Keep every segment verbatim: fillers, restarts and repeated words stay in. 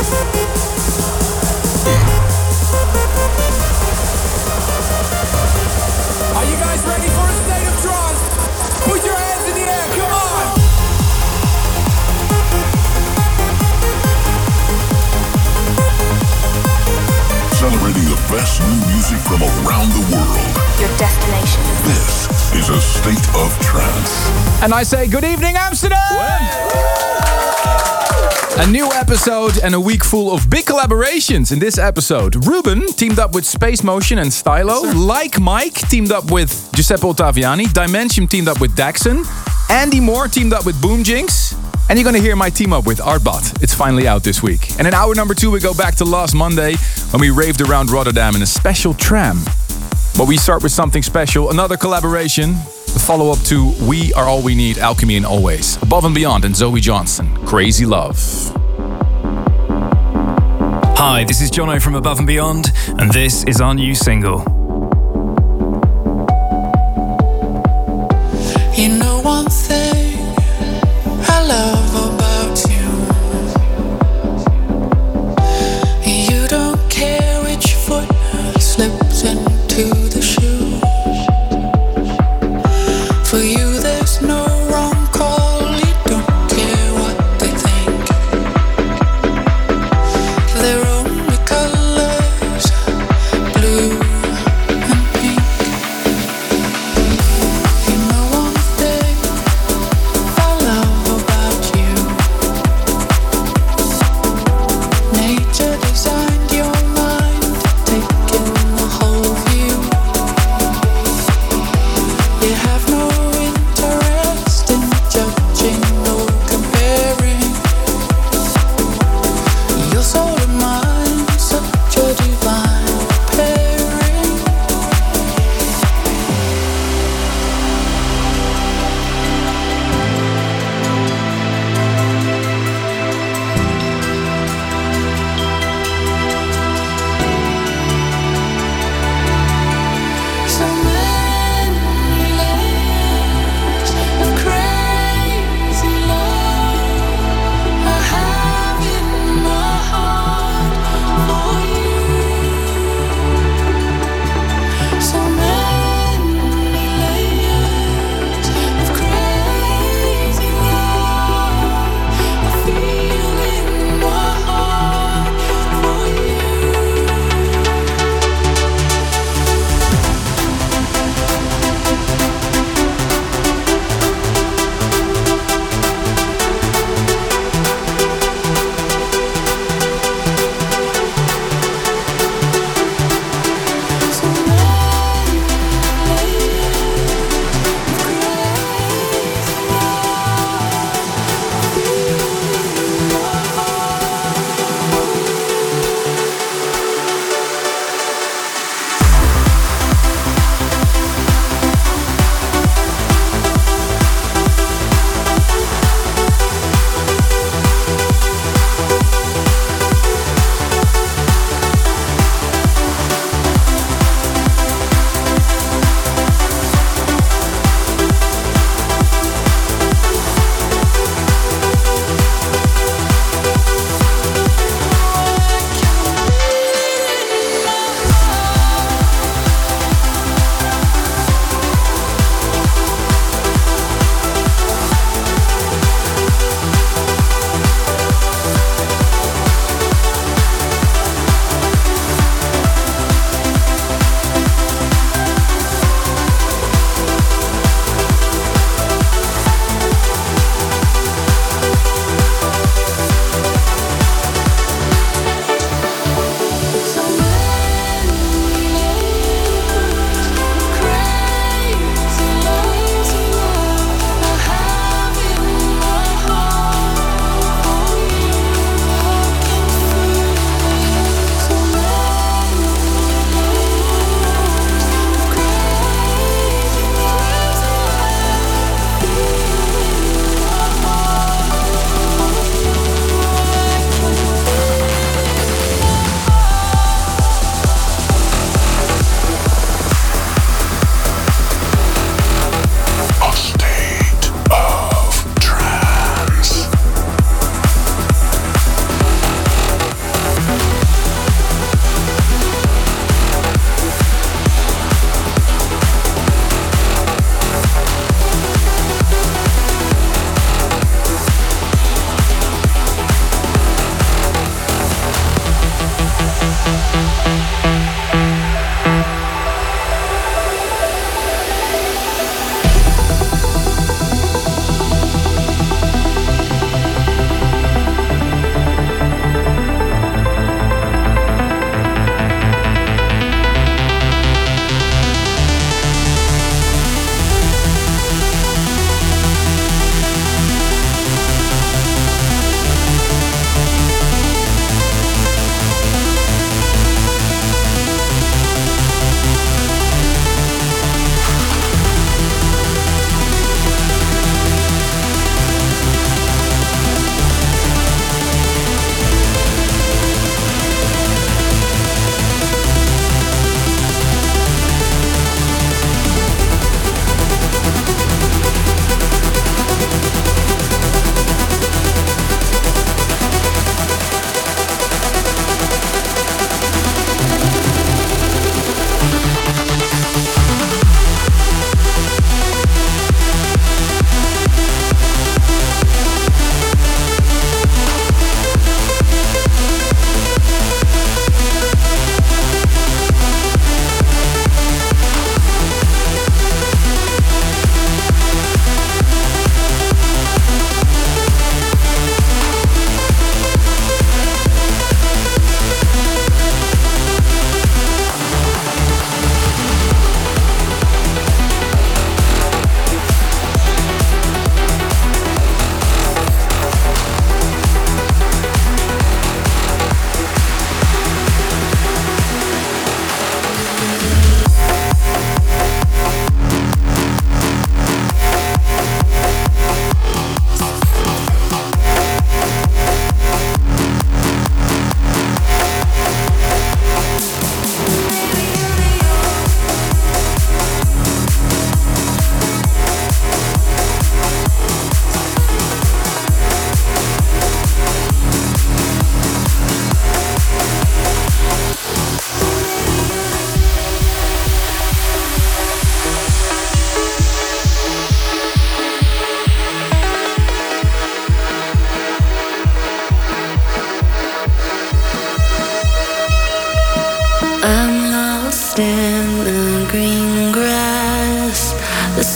Best new music from around the world. Your destination. This is a state of trance. And I say good evening, Amsterdam! A new episode and a week full of big collaborations. In this episode, Ruben teamed up with Space Motion and Stylo. Yes, Like Mike teamed up with Giuseppe Ottaviani. Dimension teamed up with Daxon. Andy Moore teamed up with Boom Jinx. And you're going to hear my team up with Artbot. It's finally out this week. And in hour number two, we go back to last Monday when we raved around Rotterdam in a special tram. But we start with something special, another collaboration, the follow-up to We Are All We Need, Alchemy and Always. Above and Beyond and Zoe Johnson, Crazy Love. Hi, this is Jono from Above and Beyond, and this is our new single. You know one thing I love about you. You don't care which foot slips into the shoe. For you there's no wrong call. You don't care what they think. They're only colors, blue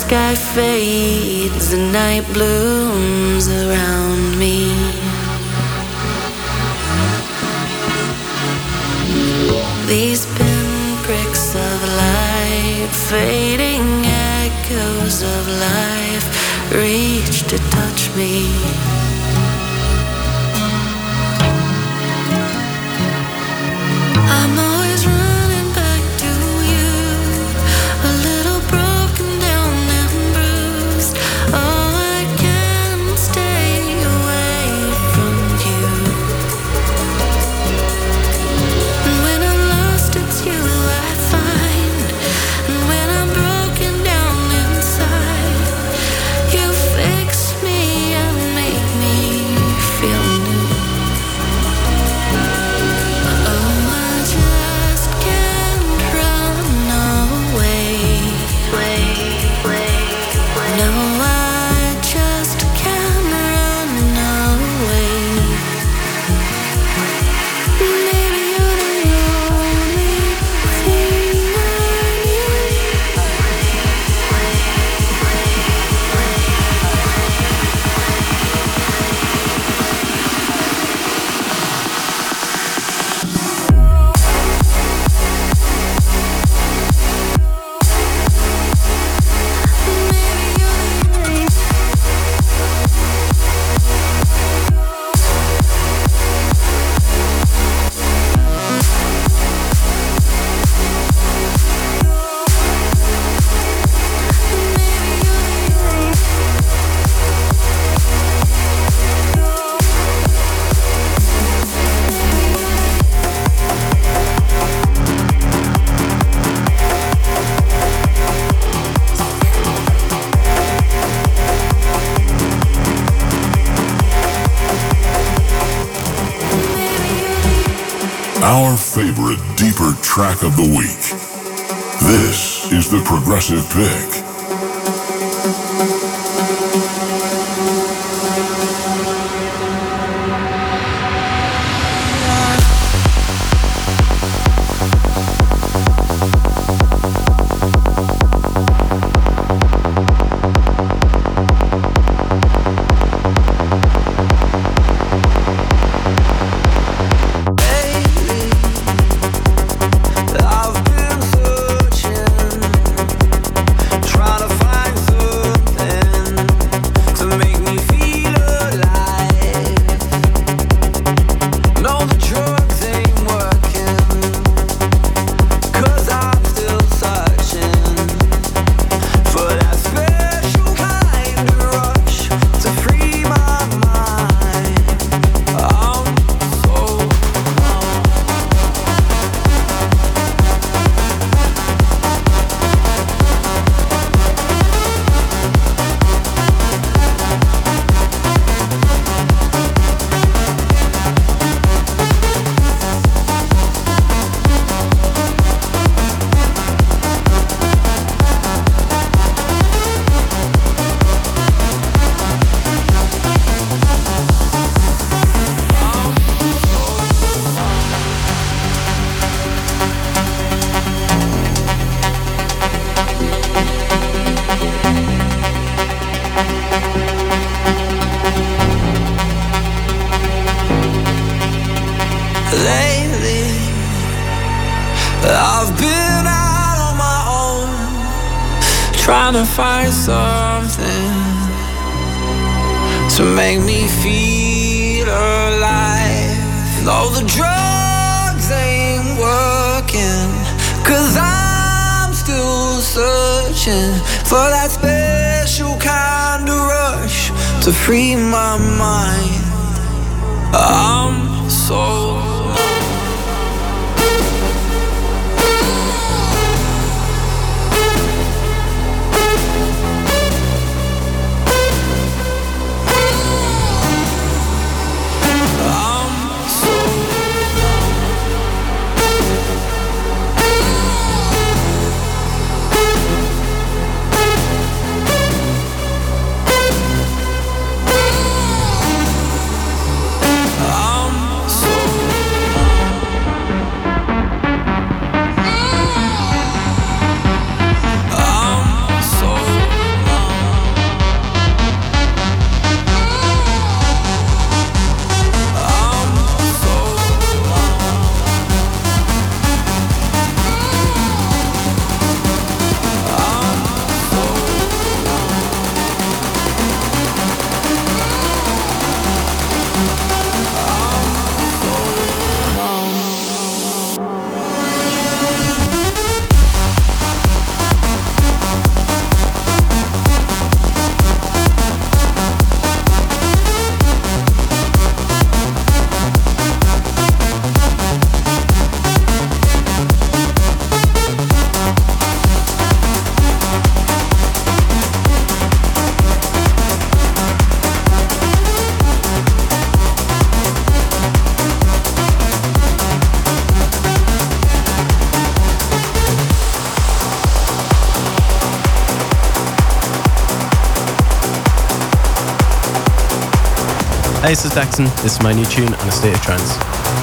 sky fades, the night blooms around me. These pinpricks of light, fading echoes of life, reach to touch me. I'm always running back to you, a little broken down and bruised. Oh, I can't stay away from you. And when I'm lost, it's you I find. And when I'm broken down inside, you fix me and make me feel new. Oh, I just can't run away. No, I just can't run away. Maybe you're the only thing I need. Our favorite deeper track of the week. This is the Progressive Pick. I've been searching, trying to find I've been out on my own, trying to find something to make me feel alive. Though the drugs ain't working, 'cause I'm still searching for that special kind of rush to free my mind. I'm so Hi, this is Daxon. This is my new tune on A State of Trance.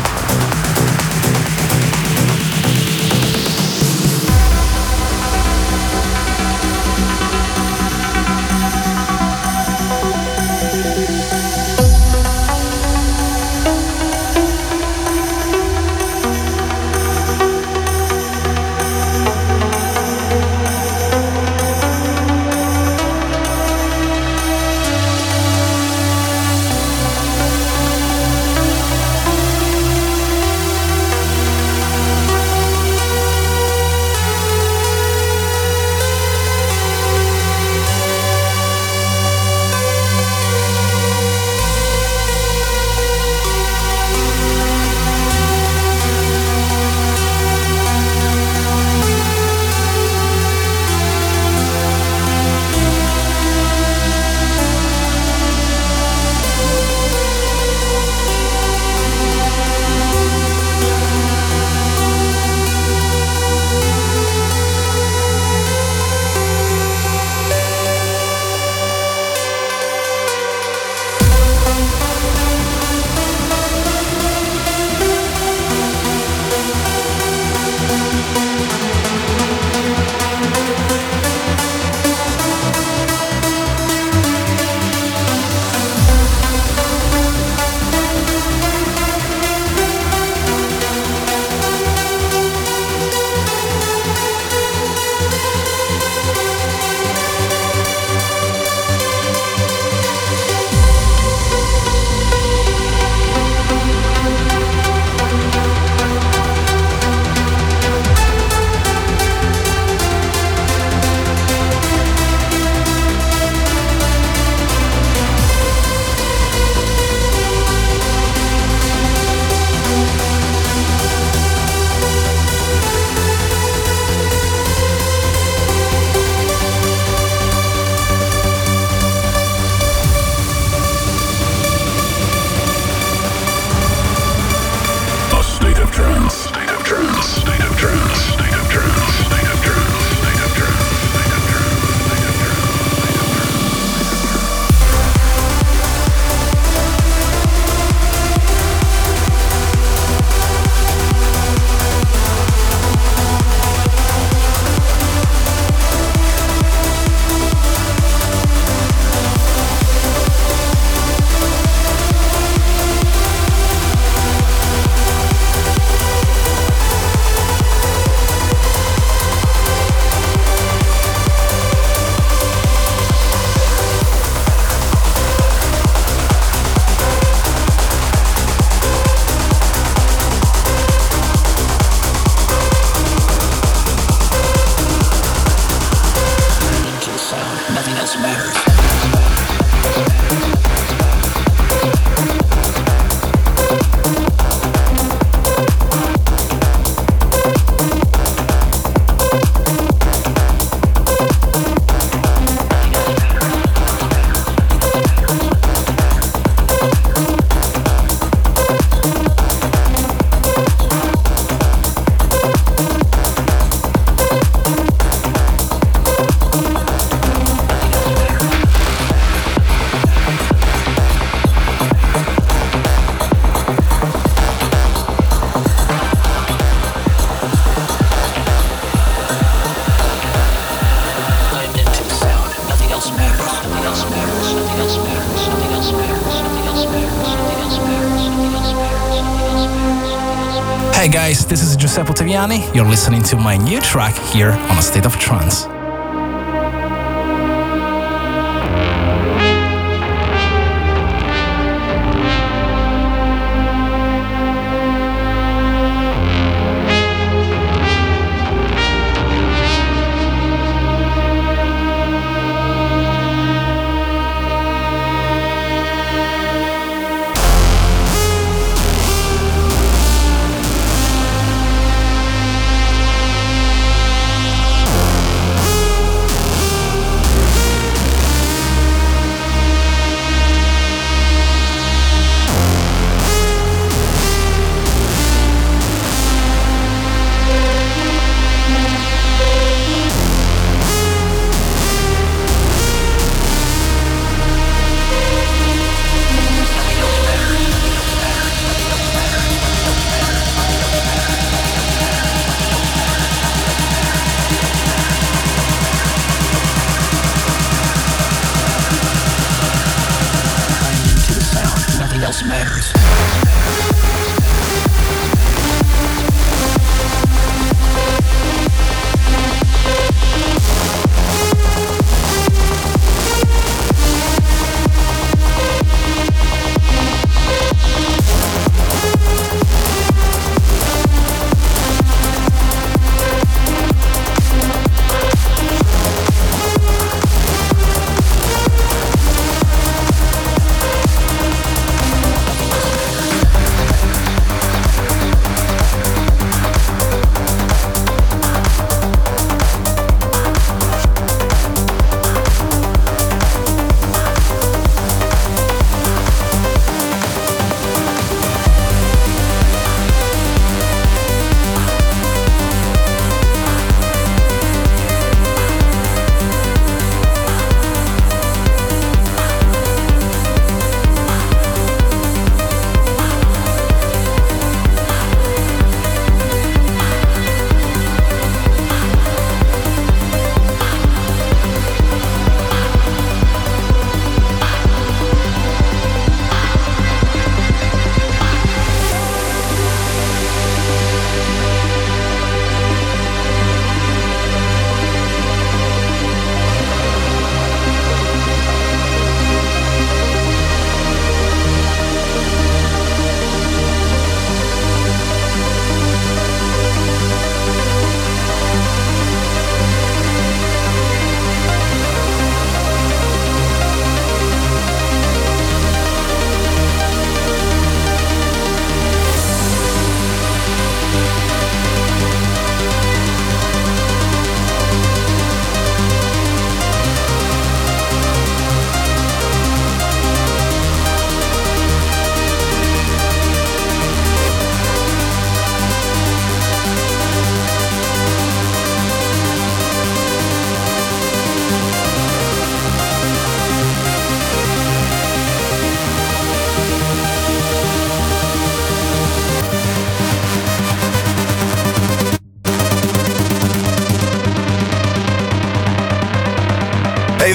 Hey guys, this is Giuseppe Ottaviani. You're listening to my new track here on A State of Trance.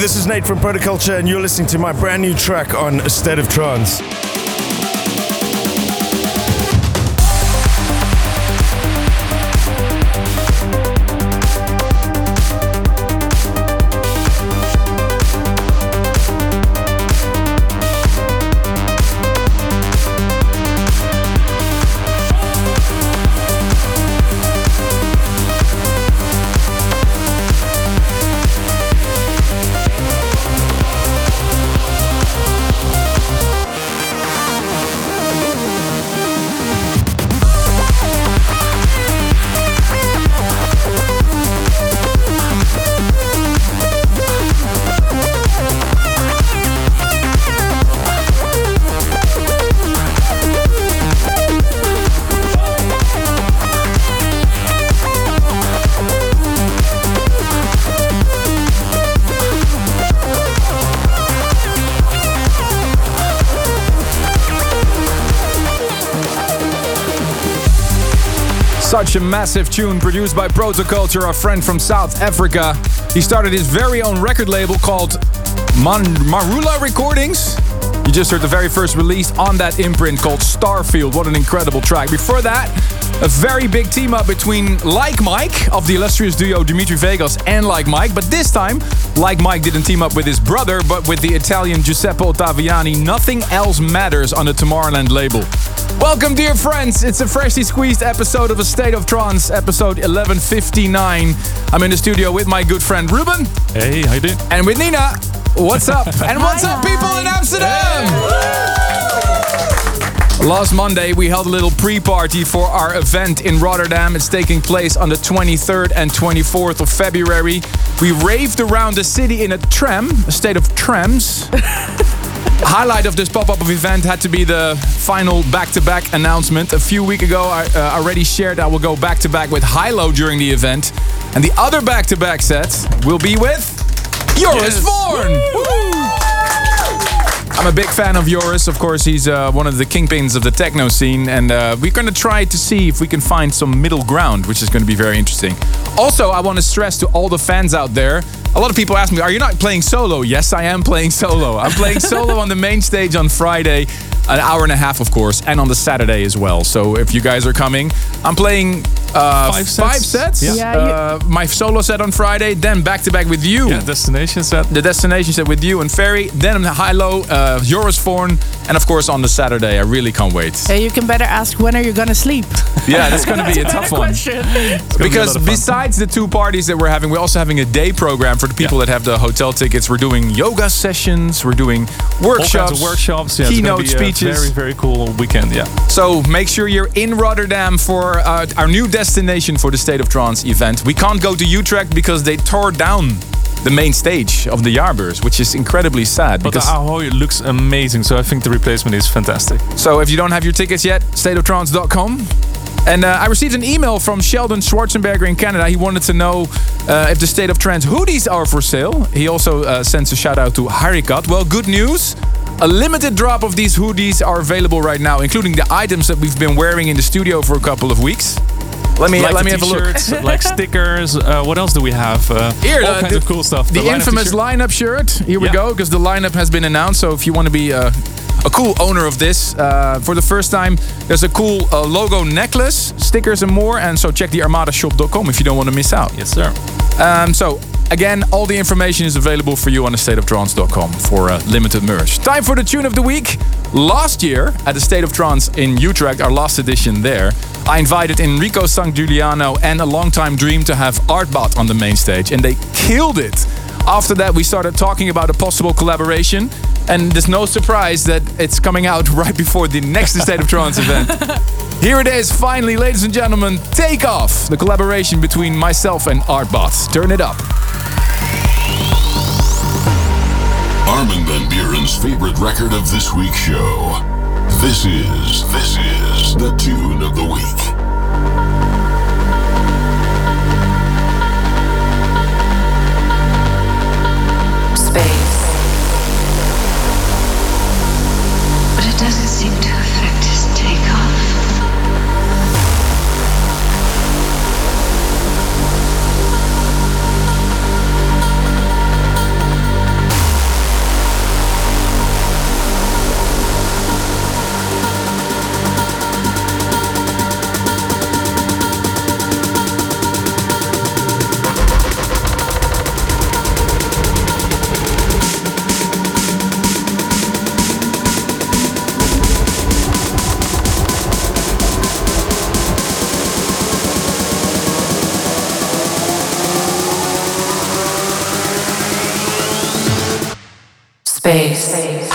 this is Nate from Protoculture, and you're listening to my brand new track on A State of Trance. Such a massive tune produced by Protoculture, a friend from South Africa. He started his very own record label called Man- Marula Recordings. You just heard the very first release on that imprint called Starfield. What an incredible track. Before that, a very big team up between Like Mike of the illustrious duo Dimitri Vegas and Like Mike. But this time, Like Mike didn't team up with his brother, but with the Italian Giuseppe Ottaviani. Nothing Else Matters on the Tomorrowland label. Welcome, dear friends. It's a freshly squeezed episode of A State of Trance, episode eleven fifty-nine. I'm in the studio with my good friend Ruben. Hey, how you doing? And with Nina. What's up? And what's up, people in Amsterdam? Hey. Last Monday, we held a little pre-party for our event in Rotterdam. It's taking place on the twenty-third and twenty-fourth of February. We raved around the city in a tram, a state of trams. Highlight of this pop-up of event had to be the final back-to-back announcement. A few weeks ago, I uh, already shared I will go back-to-back with Hilo during the event. And the other back-to-back set will be with Joris yes. Voorn. I'm a big fan of Joris. Of course, he's uh, one of the kingpins of the techno scene. And uh, we're going to try to see if we can find some middle ground, which is going to be very interesting. Also, I want to stress to all the fans out there, a lot of people ask me, are you not playing solo? Yes, I am playing solo. I'm playing solo on the main stage on Friday, an hour and a half, of course, and on the Saturday as well. So if you guys are coming, I'm playing uh, five sets. Five sets. Yeah. Yeah, uh, my solo set on Friday, then back to back with you. Yeah, destination set. The destination set with you and Ferry, then Hilo, uh, Joris Voorn, and of course on the Saturday. I really can't wait. Hey, you can better ask when are you gonna sleep? Yeah, that's going to be a tough one. Because be besides the two parties that we're having, we're also having a day program for the people yeah. that have the hotel tickets. We're doing yoga sessions, we're doing workshops, all kinds of workshops, yeah, keynote it's be speeches. A very, very cool weekend, yeah. So make sure you're in Rotterdam for uh, our new destination for the State of Trance event. We can't go to Utrecht because they tore down the main stage of the Jaarbeurs, which is incredibly sad. But because the Ahoy looks amazing, so I think the replacement is fantastic. So if you don't have your tickets yet, state of trance dot com. And uh, I received an email from Sheldon Schwarzenberger in Canada. He wanted to know uh, if the State of Trance hoodies are for sale. He also uh, sends a shout out to Harikat. Well, good news. A limited drop of these hoodies are available right now, including the items that we've been wearing in the studio for a couple of weeks. Let me like let me have a look. Like stickers. Uh, what else do we have? Uh, Here, all uh, kinds the, of cool stuff. The, the infamous lineup shirt. Here we yeah. go, because the lineup has been announced. So if you want to be uh, a cool owner of this, uh, for the first time, there's a cool uh, logo necklace, stickers and more. And so check the armada shop dot com if you don't want to miss out. Yes, sir. Um, so again, all the information is available for you on the state of trance dot com for uh, limited merch. Time for the tune of the week. Last year at the State of Trance in Utrecht, our last edition there, I invited Enrico Sangiuliano and a longtime dream to have Artbot on the main stage, and they killed it. After that, we started talking about a possible collaboration, and there's no surprise that it's coming out right before the next State of Trance event. Here it is, finally, ladies and gentlemen, Take Off, the collaboration between myself and Artbot. Turn it up. Armin van Buuren's favorite record of this week's show. This is, this is the tune of the week. Space. But it doesn't seem to affect his takeoff. Space. Space.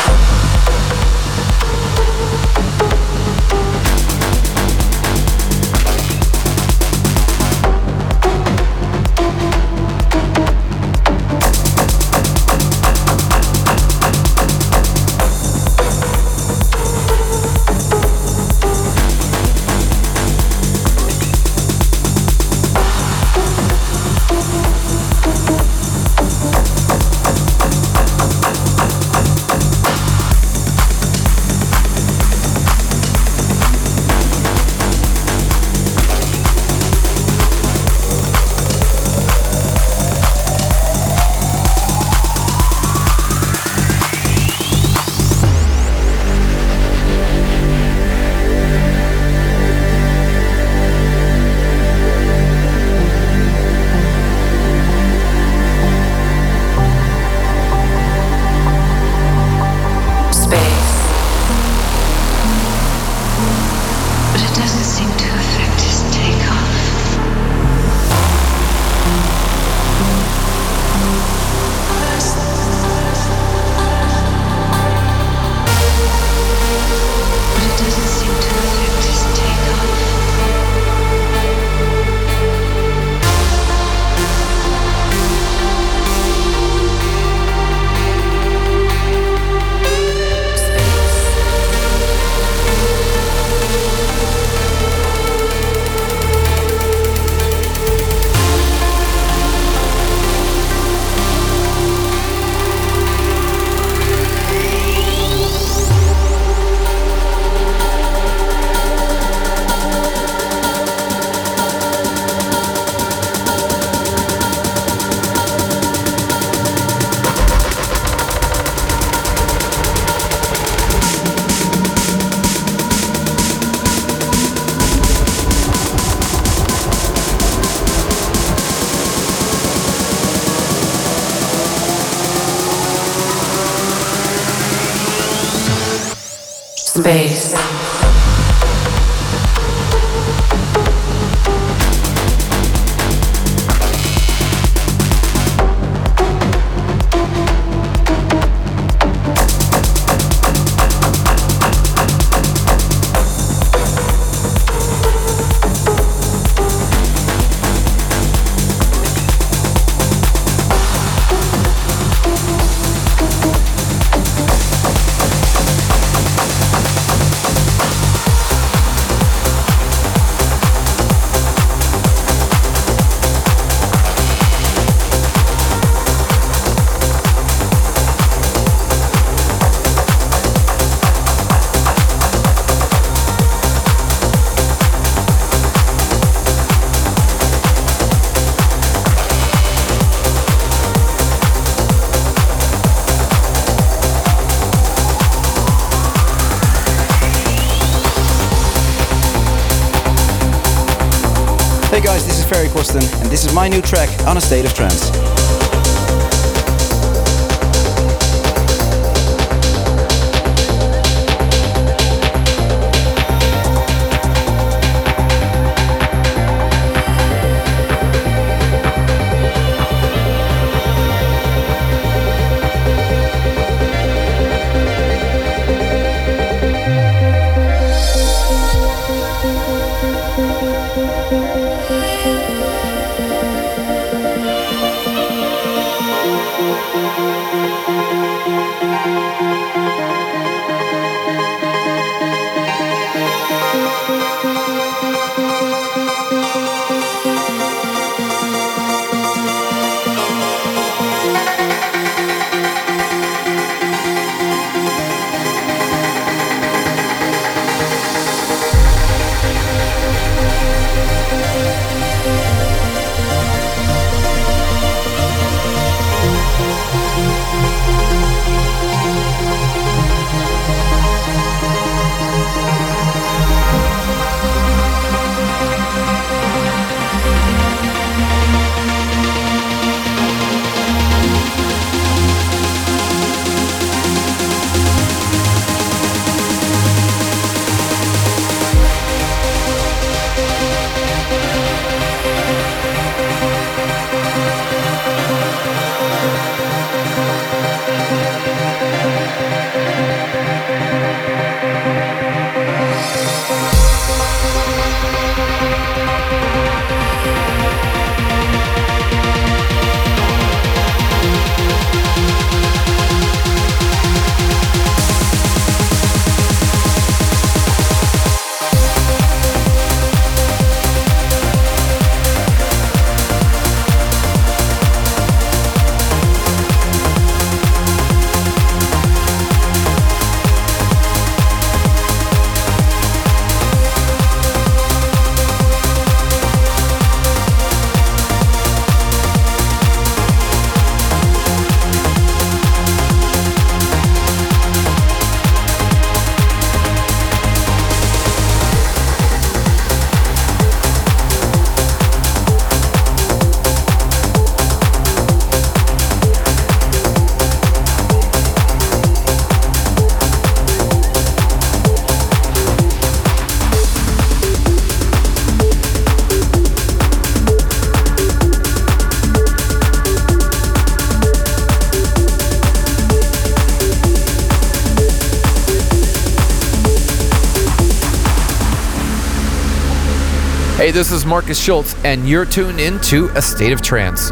Space. Hey guys, this is Ferry Corsten, and this is my new track on A State of Trance. Hey, this is Marcus Schultz, and you're tuned into A State of Trance.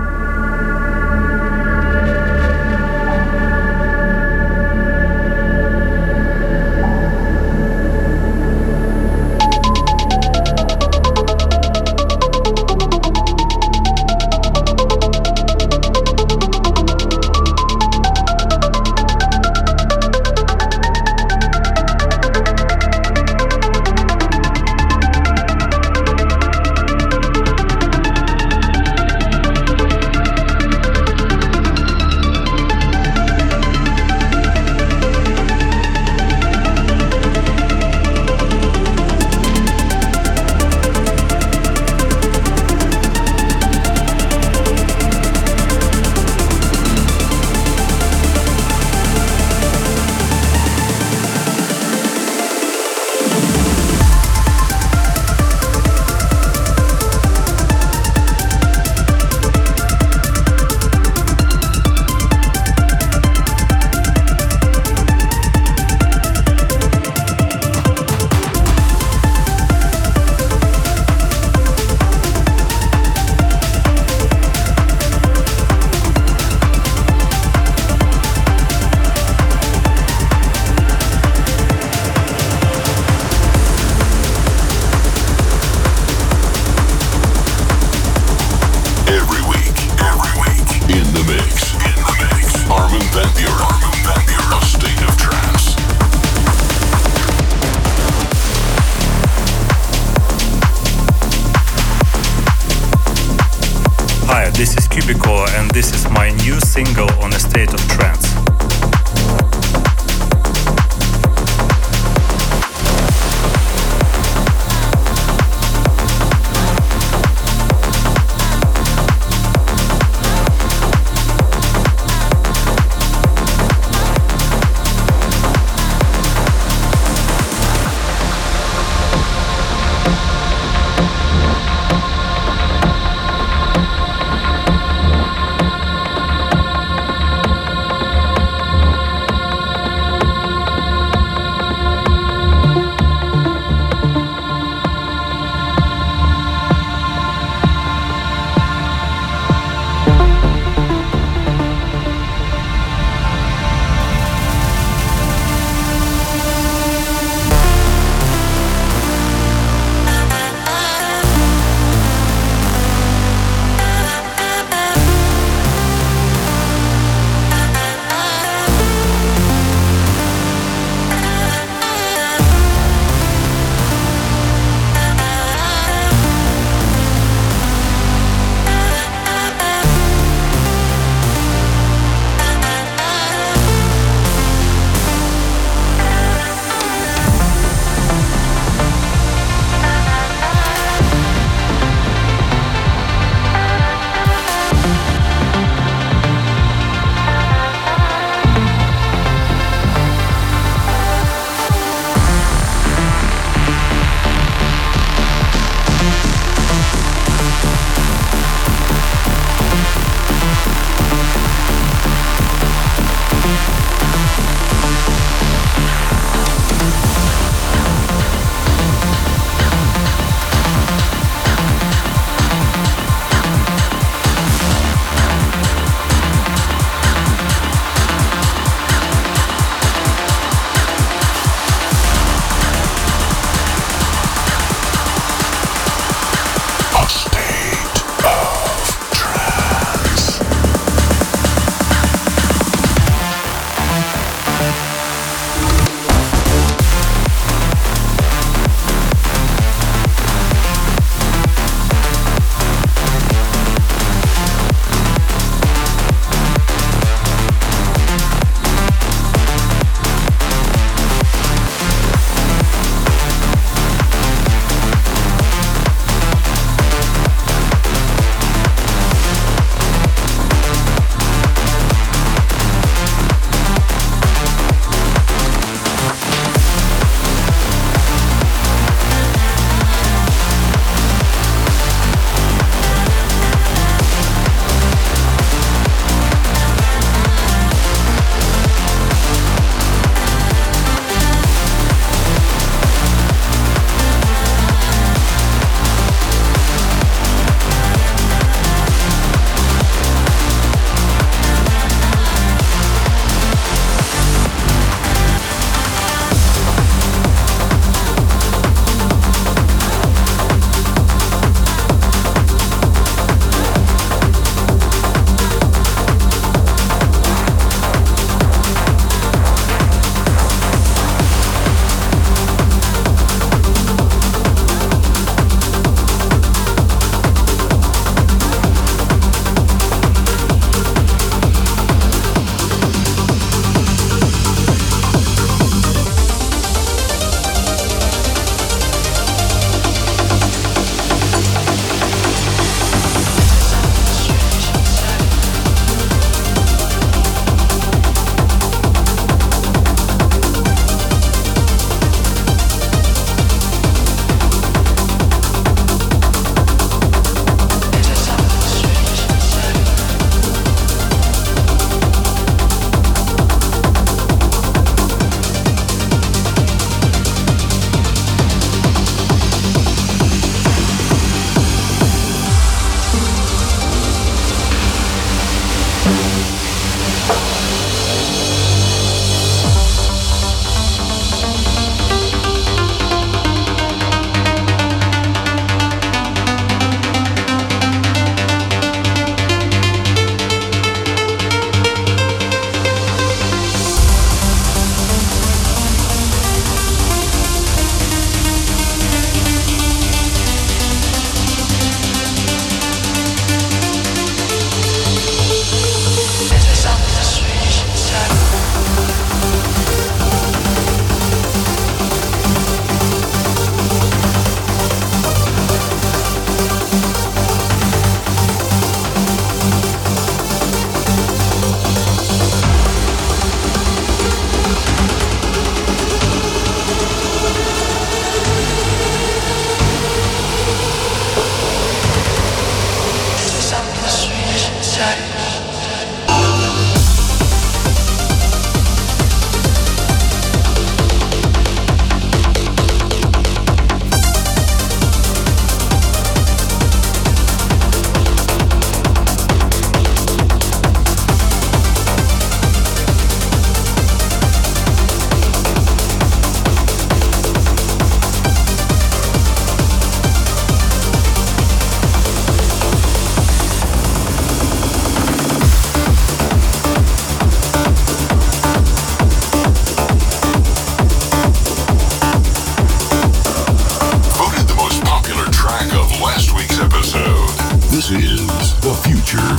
This is my new single on A State of Trance.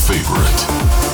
favorite.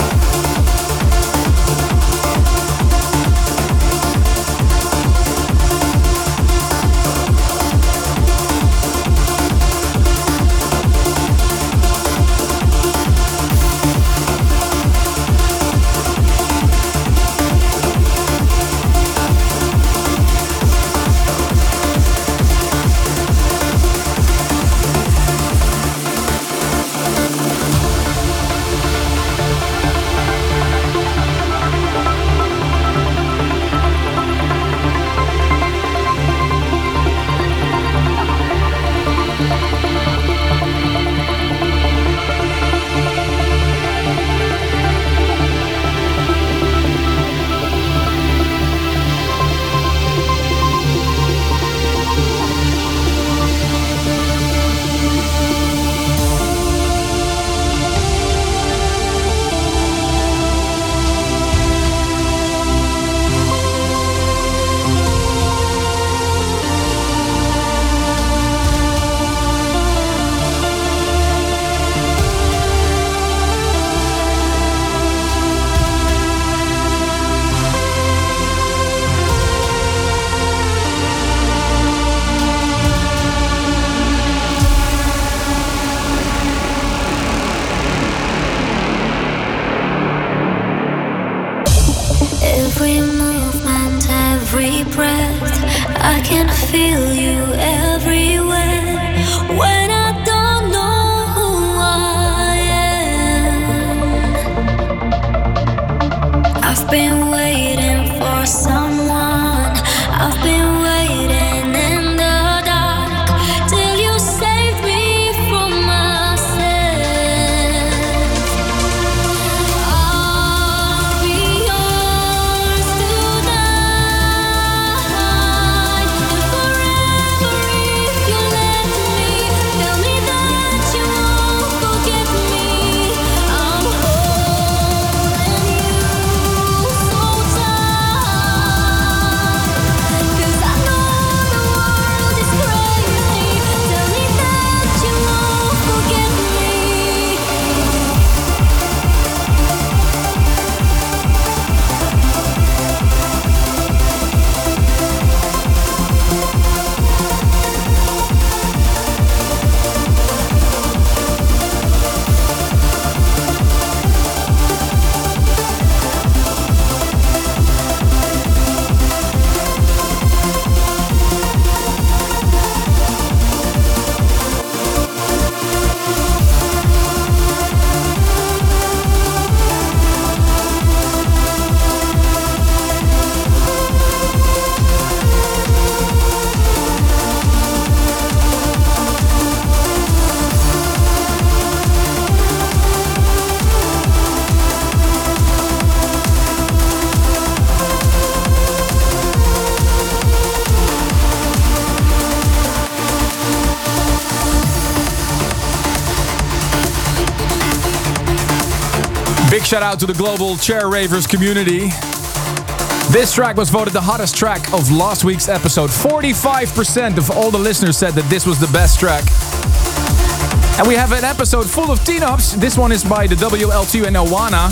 Every movement, every breath, I can feel you everywhere. When I don't know who I am, I've been waiting for someone. I've been waiting in the dark till you saved me from myself. I'll be yours tonight and forever if you let me. Tell me that you won't forget me. I'm holding you so tight, 'cause I know the world is crazy. Tell me that you won't forget me. Big shout out to the global Chair Ravers community. This track was voted the hottest track of last week's episode. forty-five percent of all the listeners said that this was the best track. And we have an episode full of teen-ups. This one is by the W L two and Awana.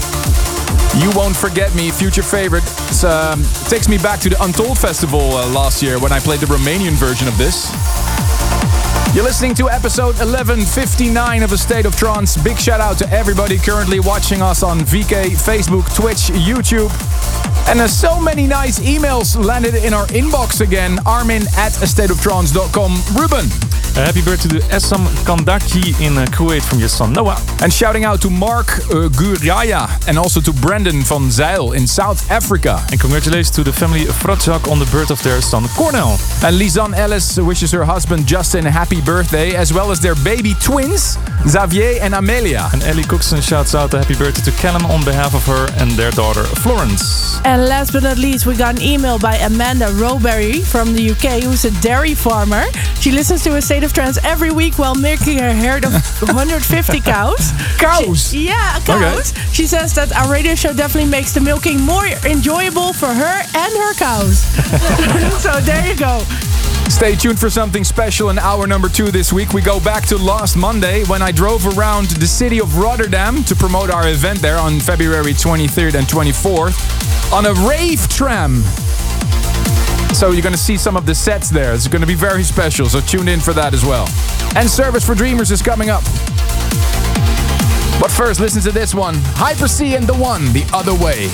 You Won't Forget Me, future favorite. It um, takes me back to the Untold Festival uh, last year when I played the Romanian version of this. You're listening to episode eleven fifty-nine of A State of Trance. Big shout out to everybody currently watching us on V K, Facebook, Twitch, YouTube. And there's so many nice emails landed in our inbox again. Armin at a state of trance dot com. Ruben. Uh, happy birthday to Essam Kandaki in uh, Kuwait from your son Noah. And shouting out to Mark uh, Guraya and also to Brandon van Zeil in South Africa. And congratulations to the family Frotzak on the birth of their son Cornel. And Lisanne Ellis wishes her husband Justin a happy birthday, as well as their baby twins, Xavier and Amelia. And Ellie Cookson shouts out a happy birthday to Callum on behalf of her and their daughter Florence. And last but not least, we got an email by Amanda Roberry from the U K, who's a dairy farmer. She listens to A State of Trance every week while milking her herd of one hundred fifty cows. Cows? She, yeah, cows. Okay. She says that our radio show definitely makes the milking more enjoyable for her and her cows. So there you go. Stay tuned for something special in hour number two this week. We go back to last Monday when I drove around the city of Rotterdam to promote our event there on February twenty-third and twenty-fourth on a rave tram. So you're going to see some of the sets there. It's going to be very special, so tune in for that as well. And Service for Dreamers is coming up. But first, listen to this one. Hyper C and The One, The Other Way.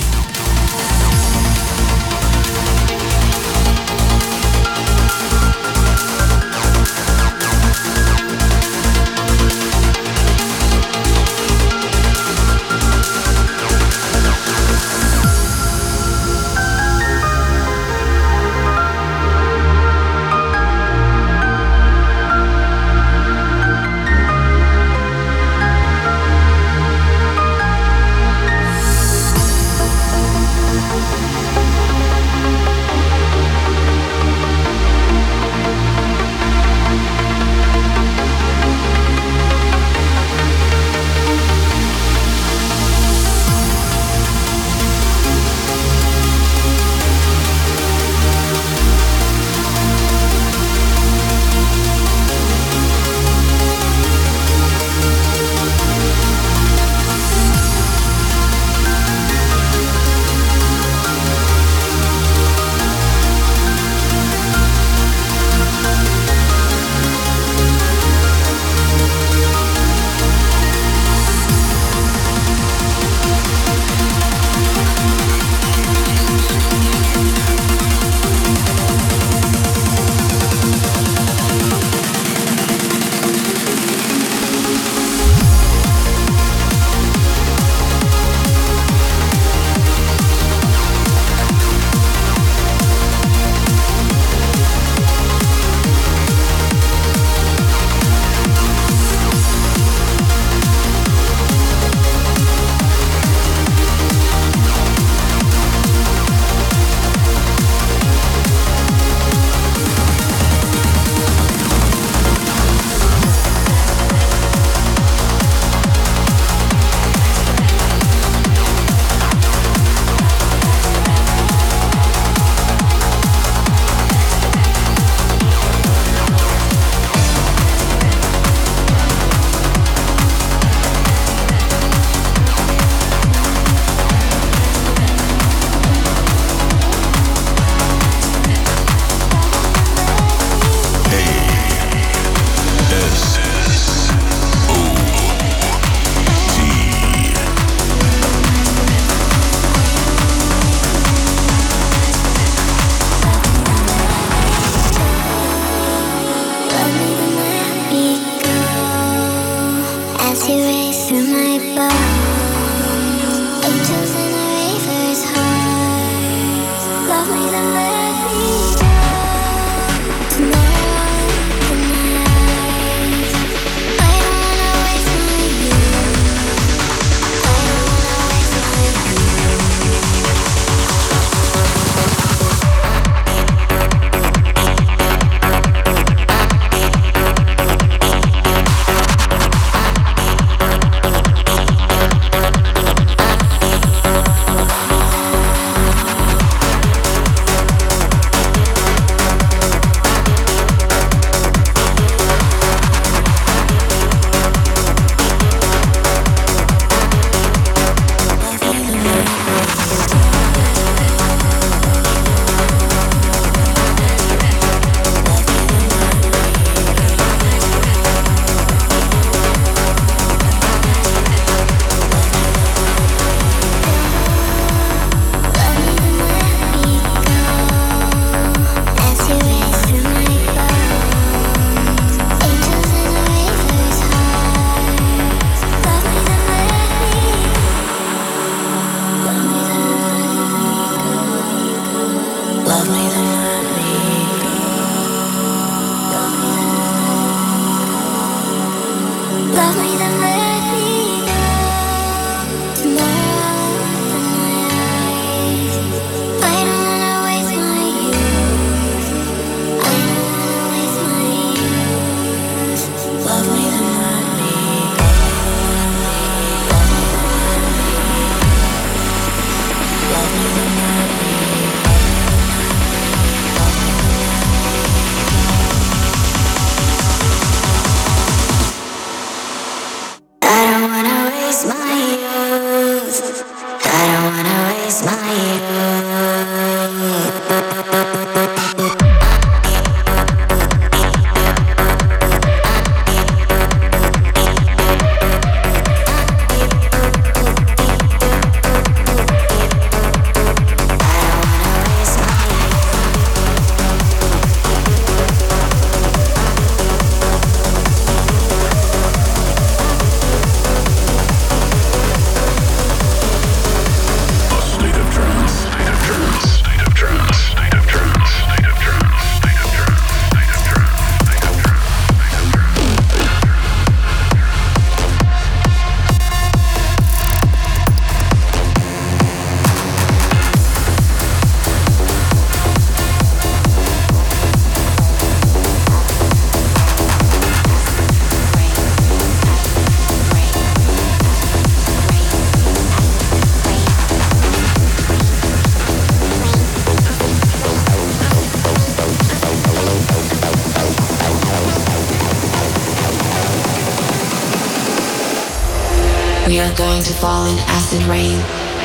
We are going to fall in acid rain.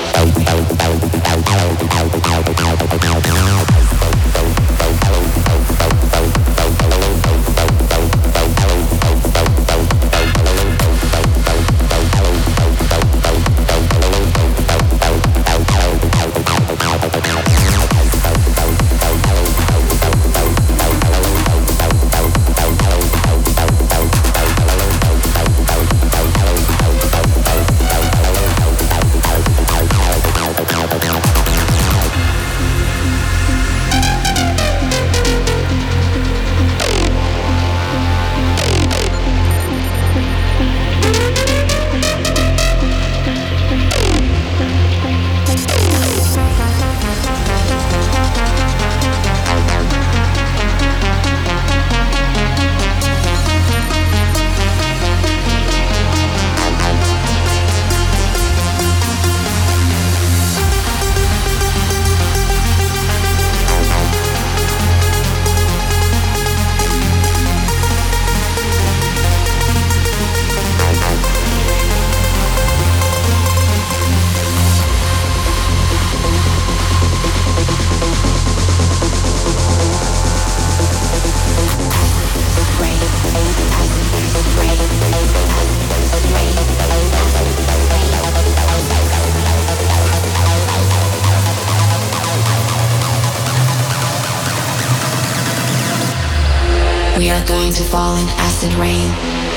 We are going to fall in acid rain.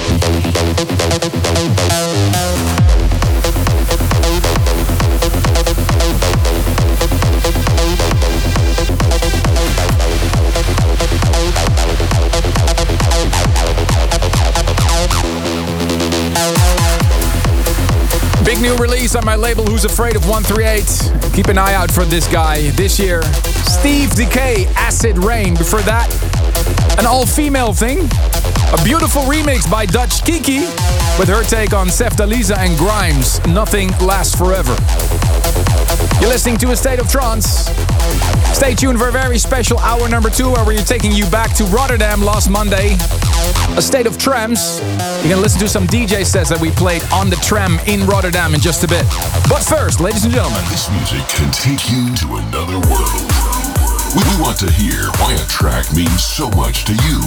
Big new release on my label, Who's Afraid of one thirty-eight. Keep an eye out for this guy this year. Steve Decay, Acid Rain. Before that, an all-female thing. A beautiful remix by Dutch Kiki with her take on Seftaliza and Grimes, Nothing Lasts Forever. You're listening to A State of Trance. Stay tuned for a very special hour number two, where we're taking you back to Rotterdam last Monday. A State of Trance. You're going to listen to some D J sets that we played on the tram in Rotterdam in just a bit. But first, ladies and gentlemen, this music can take you to another world. We want to hear why a track means so much to you.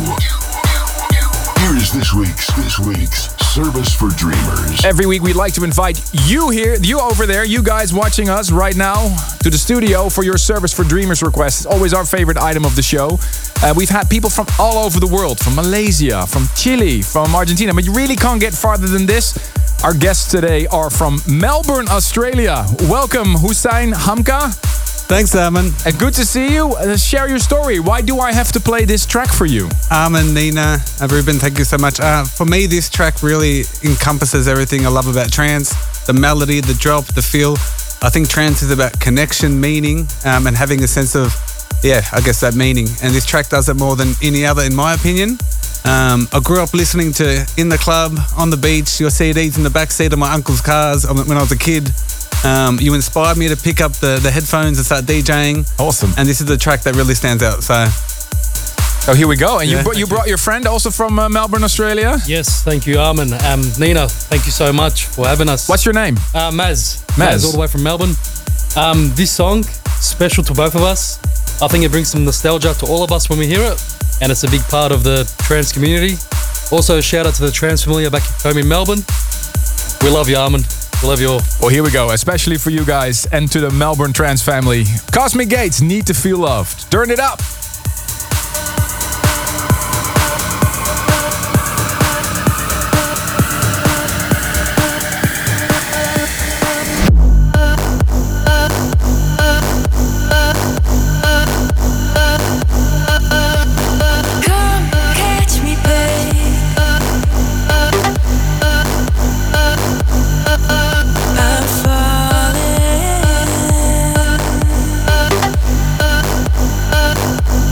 Here is this week's, this week's Service for Dreamers. Every week we'd like to invite you here, you over there, you guys watching us right now, to the studio for your Service for Dreamers requests. It's always our favorite item of the show. Uh, we've had people from all over the world, from Malaysia, from Chile, from Argentina, but you really can't get farther than this. Our guests today are from Melbourne, Australia. Welcome, Hussein Hamka. Thanks, Armin. Uh, good to see you. Uh, share your story. Why do I have to play this track for you? Armin, Nina, uh, Ruben, thank you so much. Uh, for me, this track really encompasses everything I love about trance. The melody, the drop, the feel. I think trance is about connection, meaning, um, and having a sense of, yeah, I guess that meaning. And this track does it more than any other, in my opinion. Um, I grew up listening to In the Club, On the Beach, your C Ds in the backseat of my uncle's cars when I was a kid. Um, you inspired me to pick up the, the headphones and start DJing. Awesome. And this is the track that really stands out. So, oh, here we go. And yeah. you, brought, you brought your friend also from uh, Melbourne, Australia? Yes, thank you, Armin. Um, Nina, thank you so much for having us. What's your name? Uh, Maz. Maz. Maz, all the way from Melbourne. Um, this song, special to both of us. I think it brings some nostalgia to all of us when we hear it. And it's a big part of the trance community. Also, a shout out to the Trance Familia back home in Melbourne. We love you, Armin. We love you all. Well, here we go, especially for you guys and to the Melbourne Trance family. Cosmic Gates, Need to Feel Loved. Turn it up. I'm falling.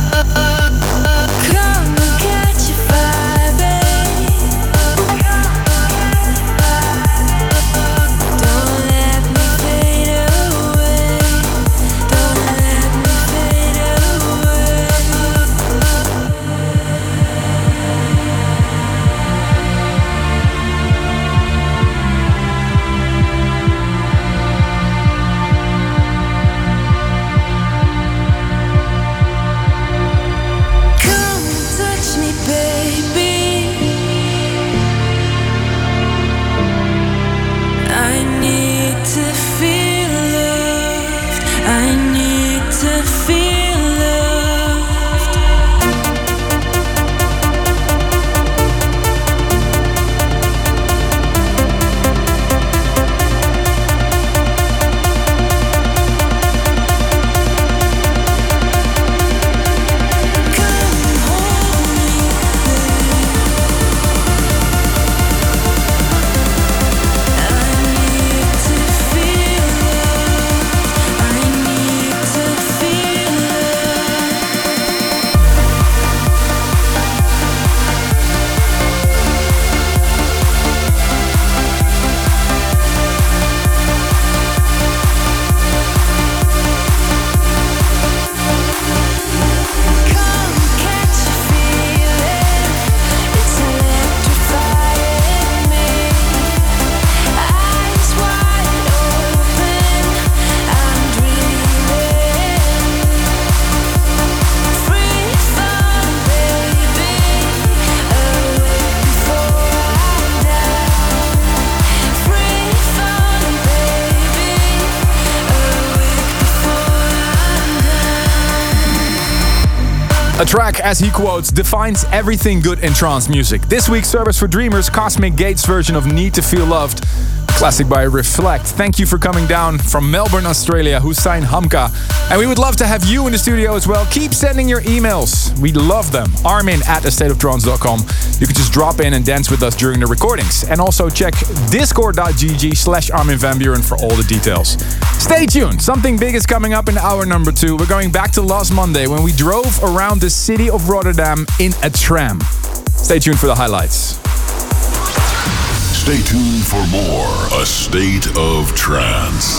A track, as he quotes, defines everything good in trance music. This week's Service for Dreamers, Cosmic Gates version of Need to Feel Loved. Classic by Reflect. Thank you for coming down from Melbourne, Australia, Hussein Hamka. And we would love to have you in the studio as well. Keep sending your emails. We love them. Armin at a state of trance dot com. You can just drop in and dance with us during the recordings. And also check discord.gg slash Armin van Buuren for all the details. Stay tuned. Something big is coming up in hour number two. We're going back to last Monday when we drove around the city of Rotterdam in a tram. Stay tuned for the highlights. Stay tuned for more A State of Trance.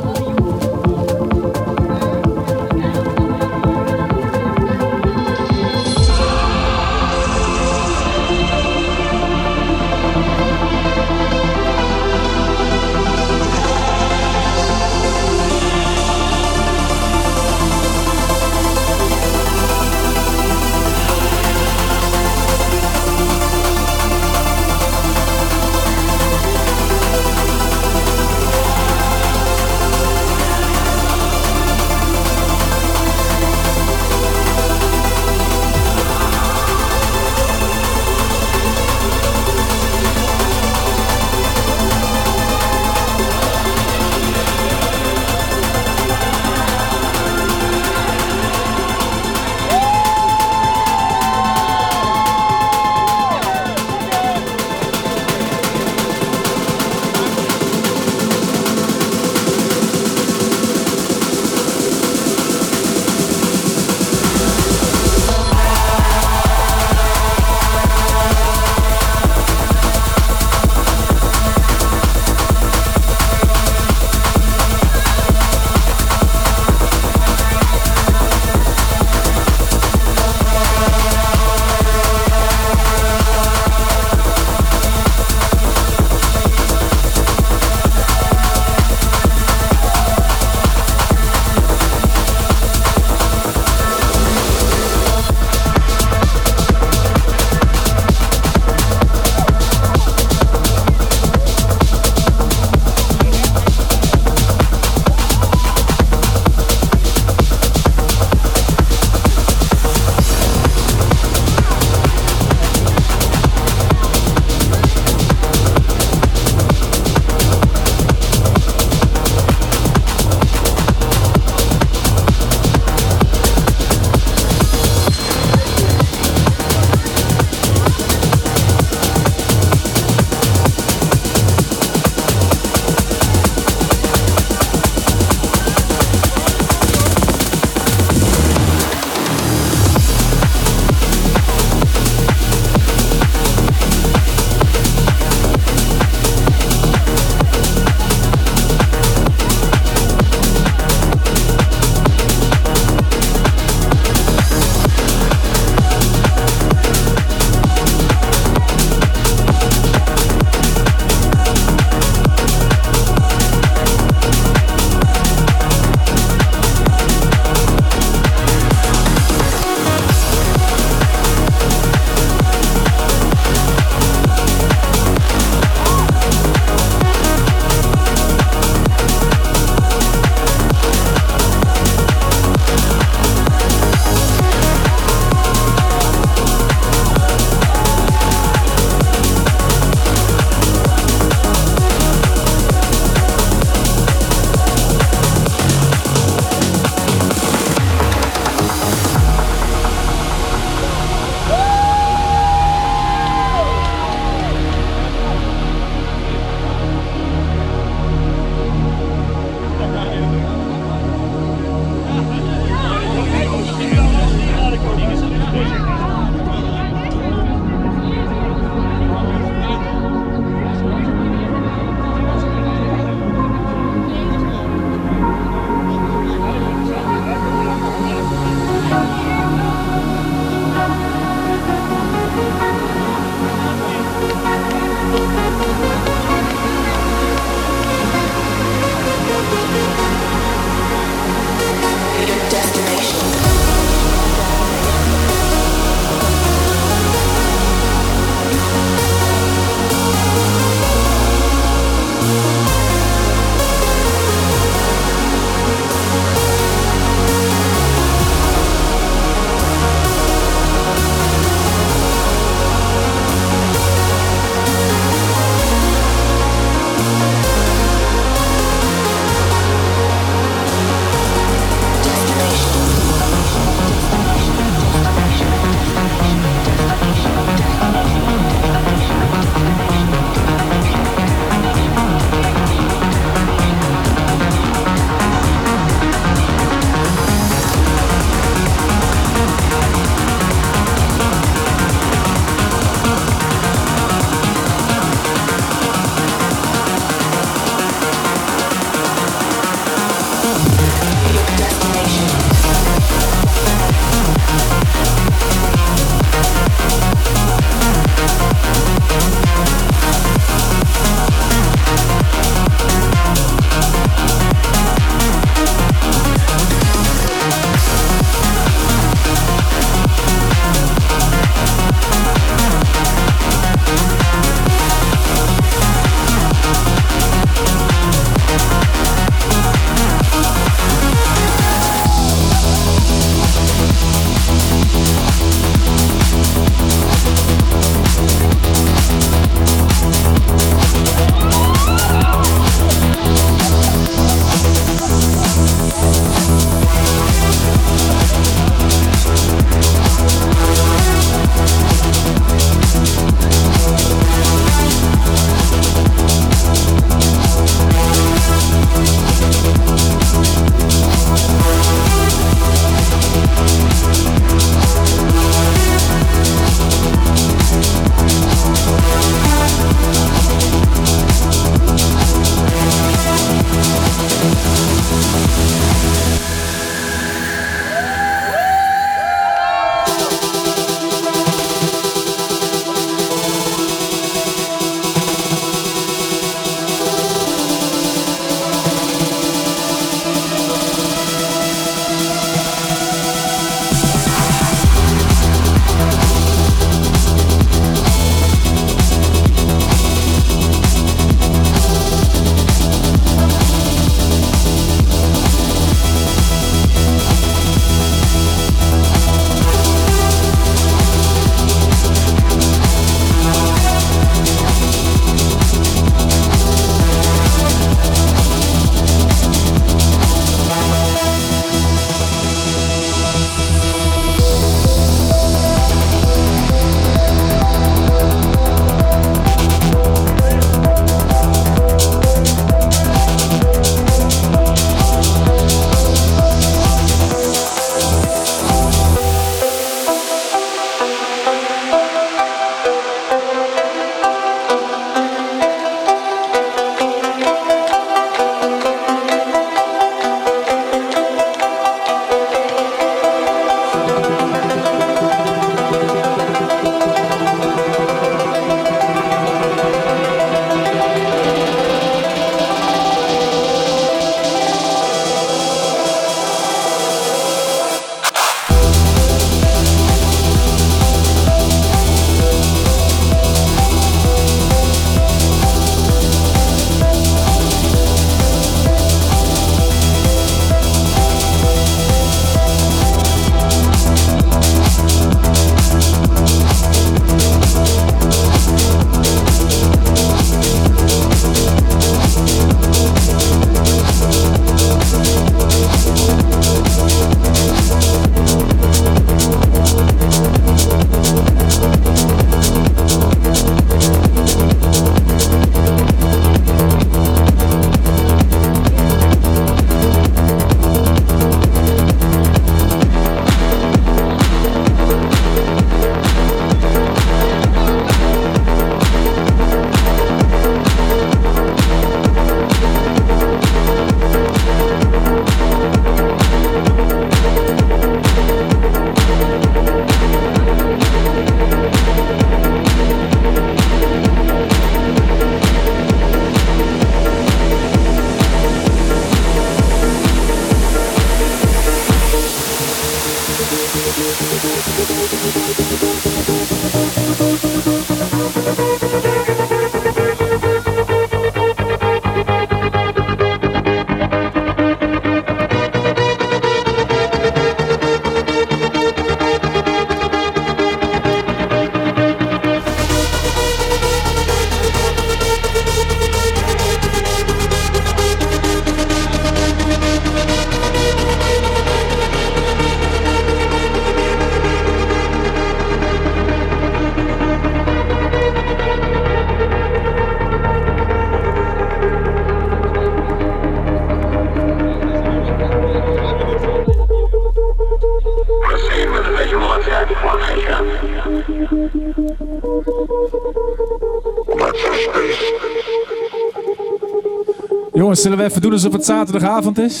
Jongens, zullen we even doen alsof het zaterdagavond is?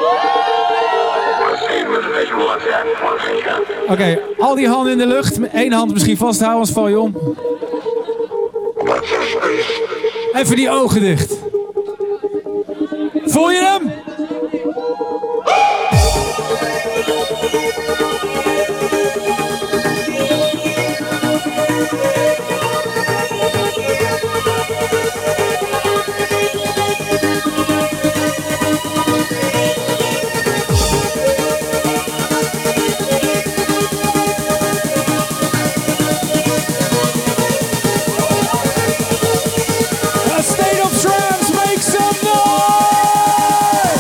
Oké, okay, al die handen in de lucht. Met één hand misschien vasthouden, anders val je om. Even die ogen dicht. Voel je hem? A state of trance, make some noise!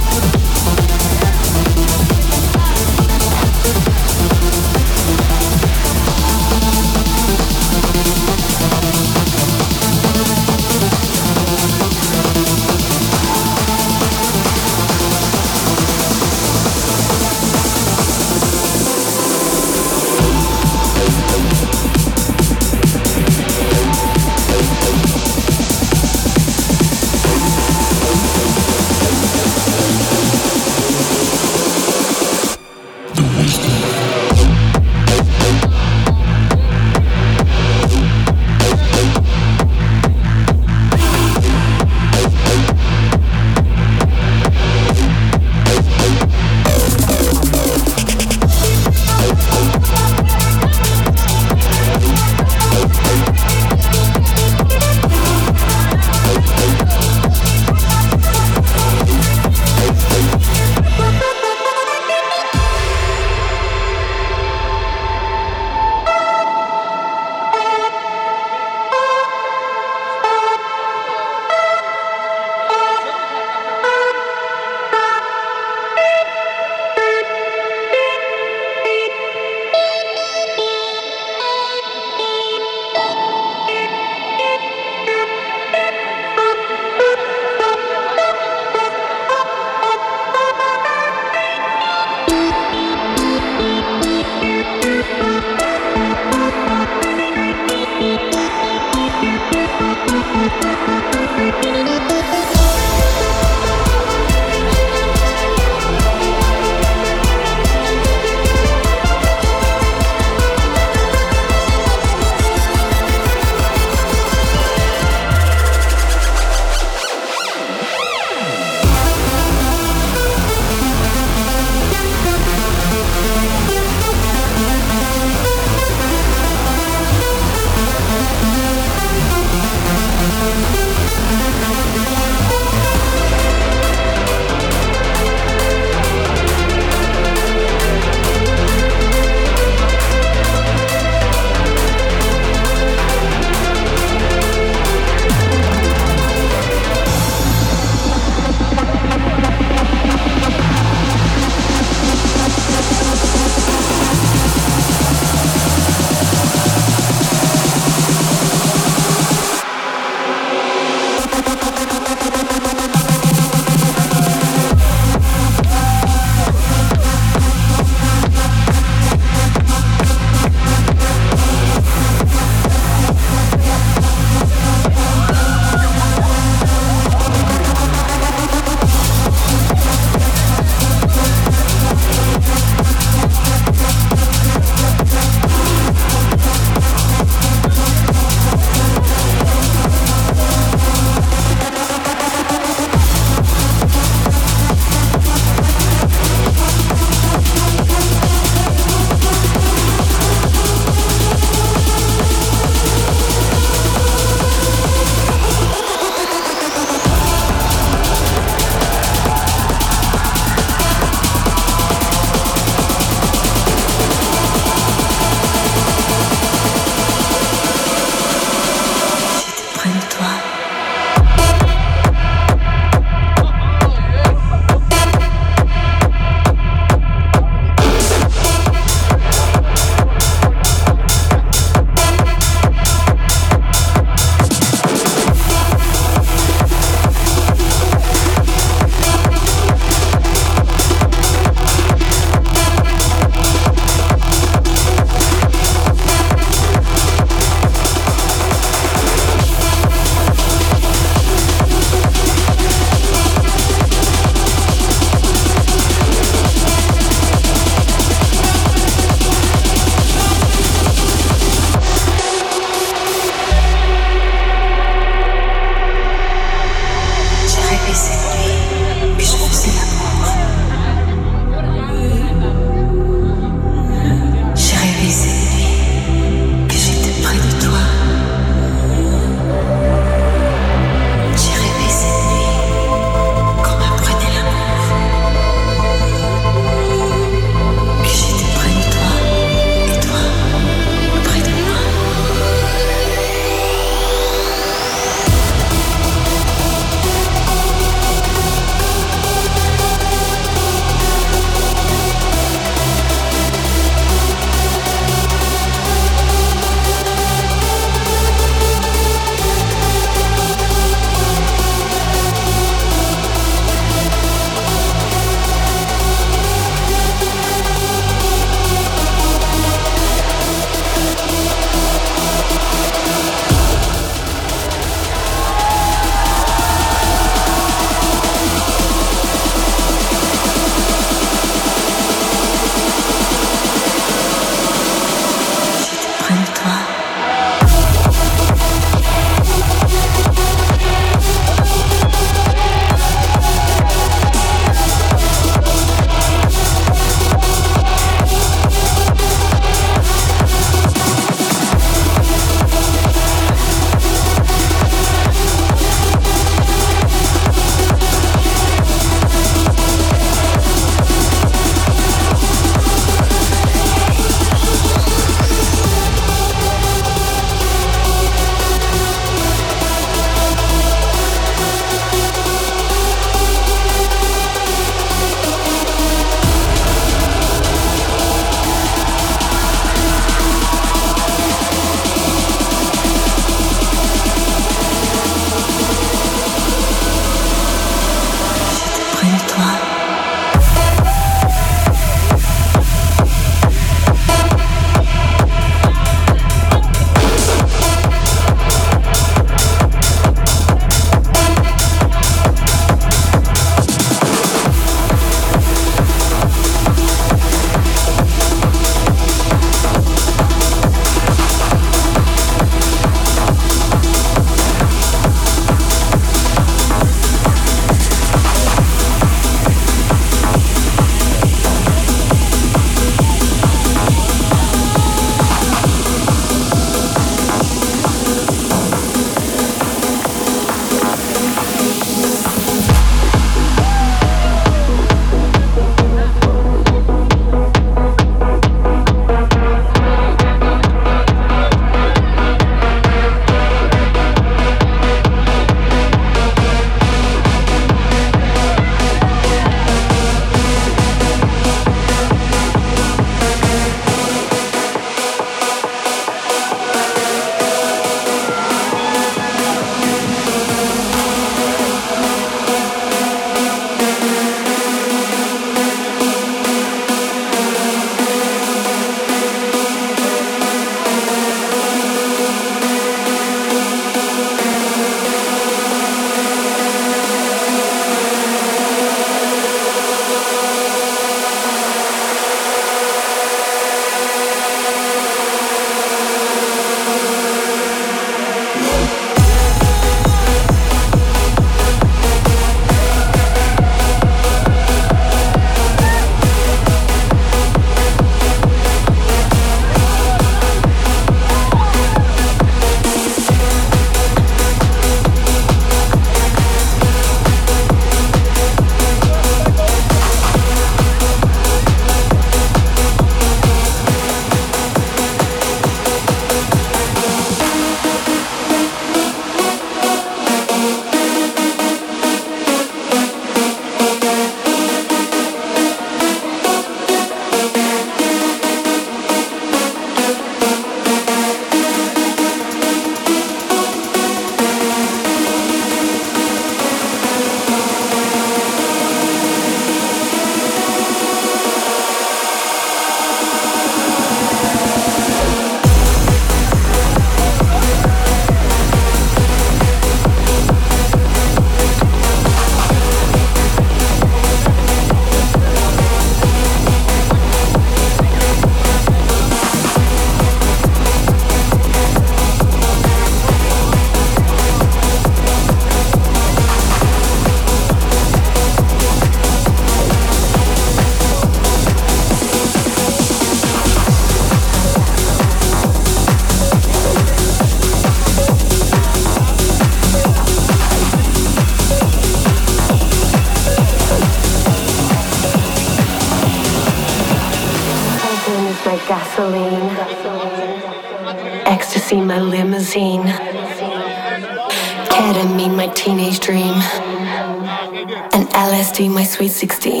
gasoline. Ecstasy, my limousine. Ketamine, my teenage dream. And L S D, my sweet sixteen.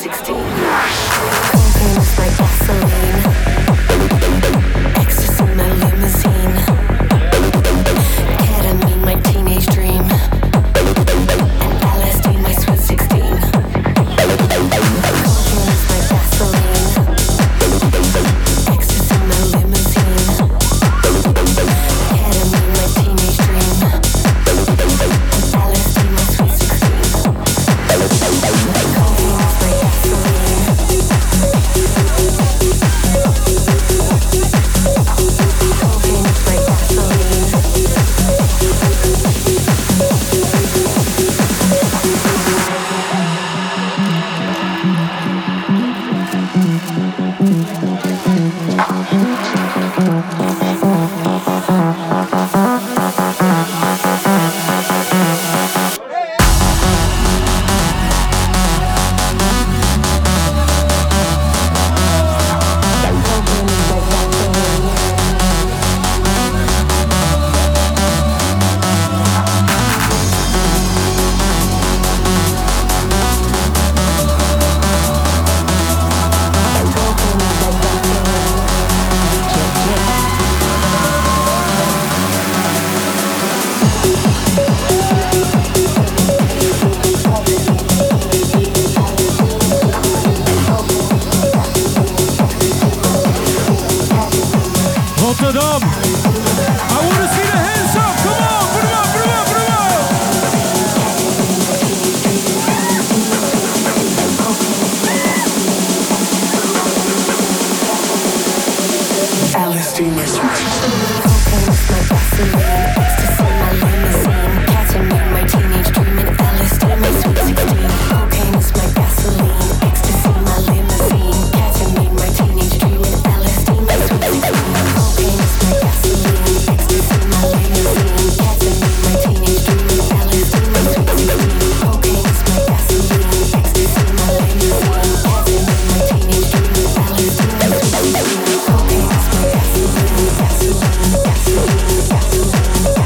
Cocaine is my gasoline. Ecstasy, my limousine. Ketamine, my teenage dream. And L S D, my sweet sixteen. Cocaine is my gasoline. Ecstasy, my limousine. Ketamine, my teenage dream. And L S D, my sweet sixteen. Cocaine is my gasoline. Cocaine is my gasoline. Rotterdam. I want to see the hands up. Come on, put them up, put them up, put them up. L S D, my sweet. Cocaine is my gasoline. Ecstasy, my limousine. Ketamine, my teenage dream. And L S D, my sweet sixteen. Cocaine is my gasoline. Ecstasy, my limousine. Ketamine, my teenage dream. And L S D, my sweet sixteen. Cocaine is my gasoline. Ecstasy, my limousine. Ketamine, my teenage dream. And L S D, my sweet sixteen. Cocaine is my gasoline. Ecstasy, my limousine. Ketamine, my teenage dream. And L S D, my sweet sixteen. Cocaine is my gasoline. Gasoline, gasoline, gasoline, gasoline.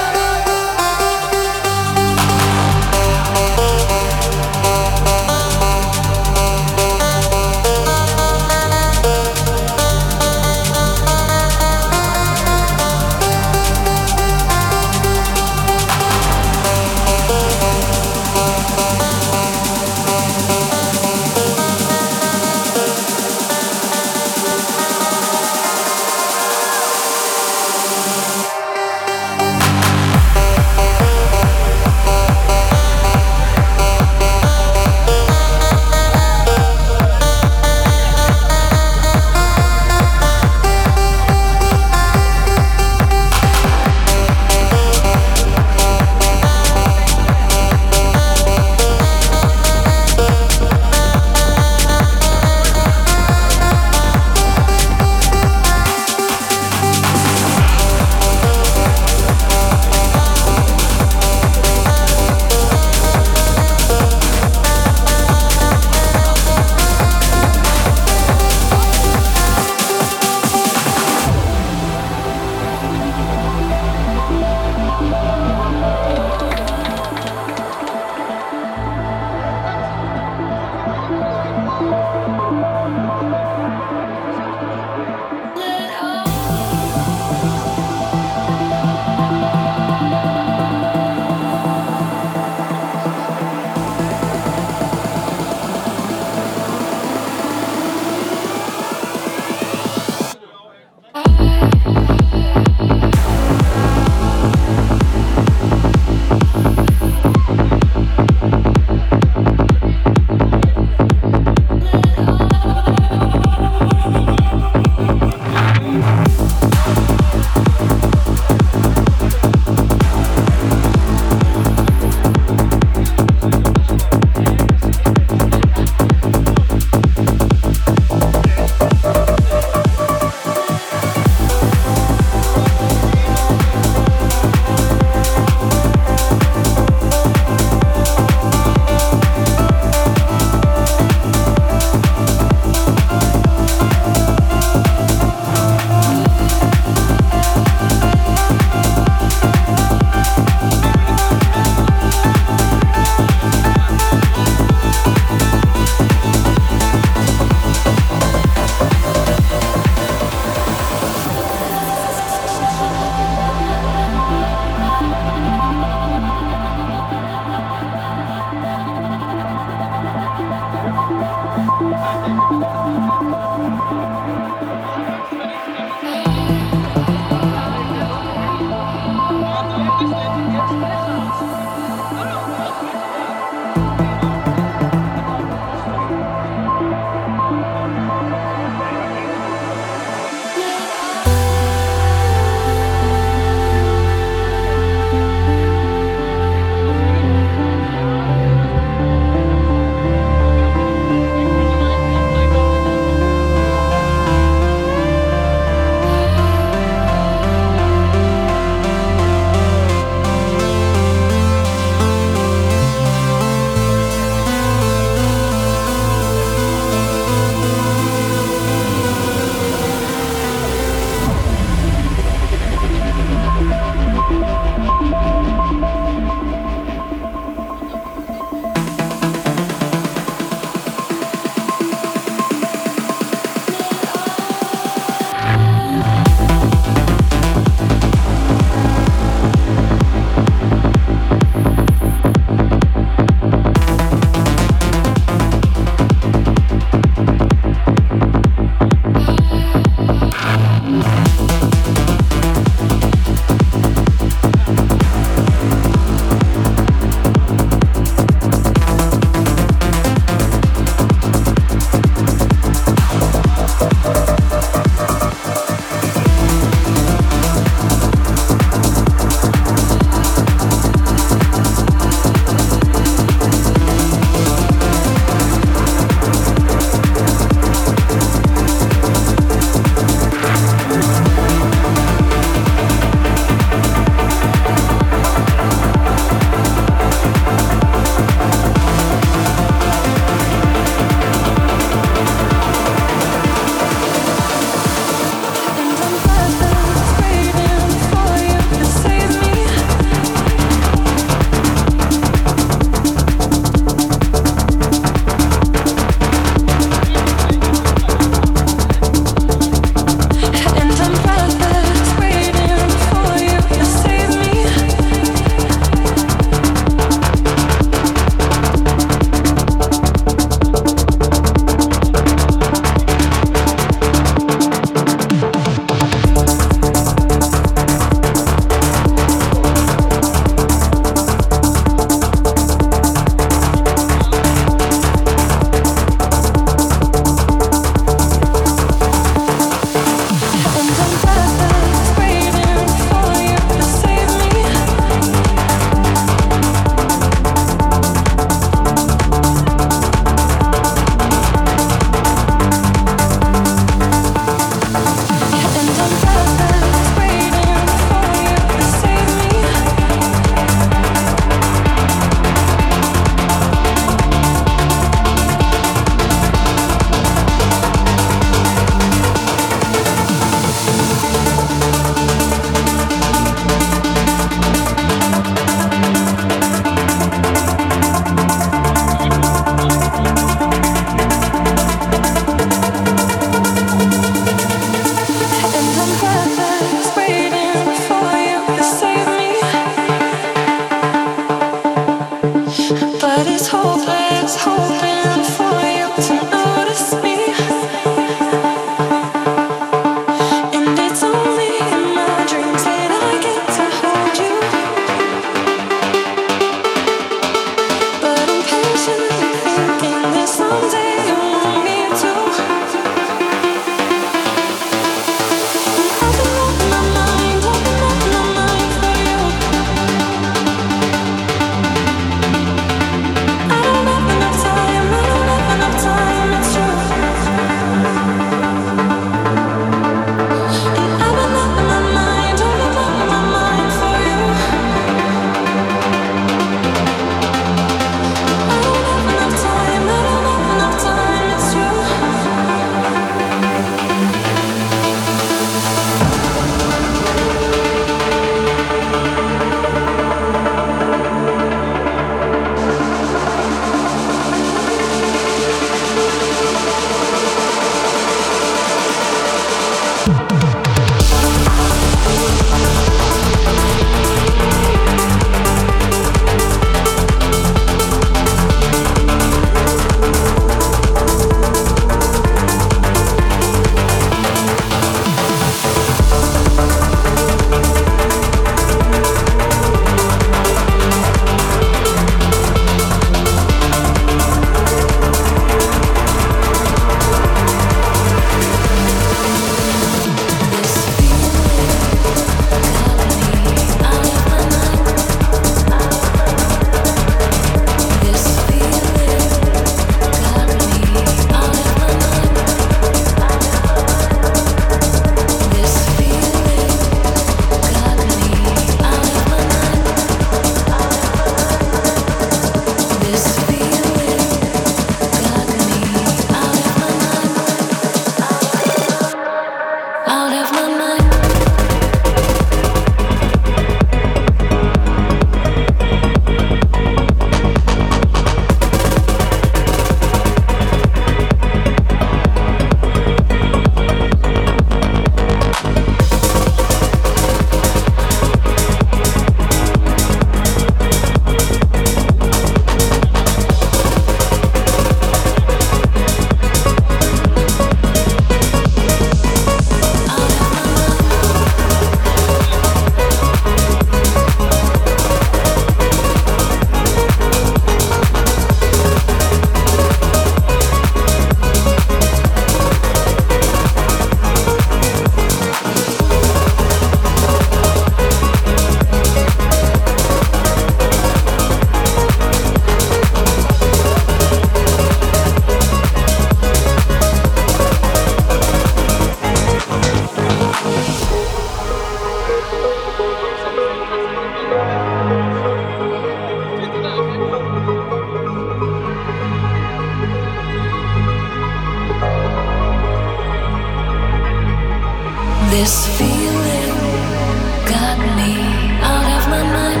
This feeling got me out of my mind.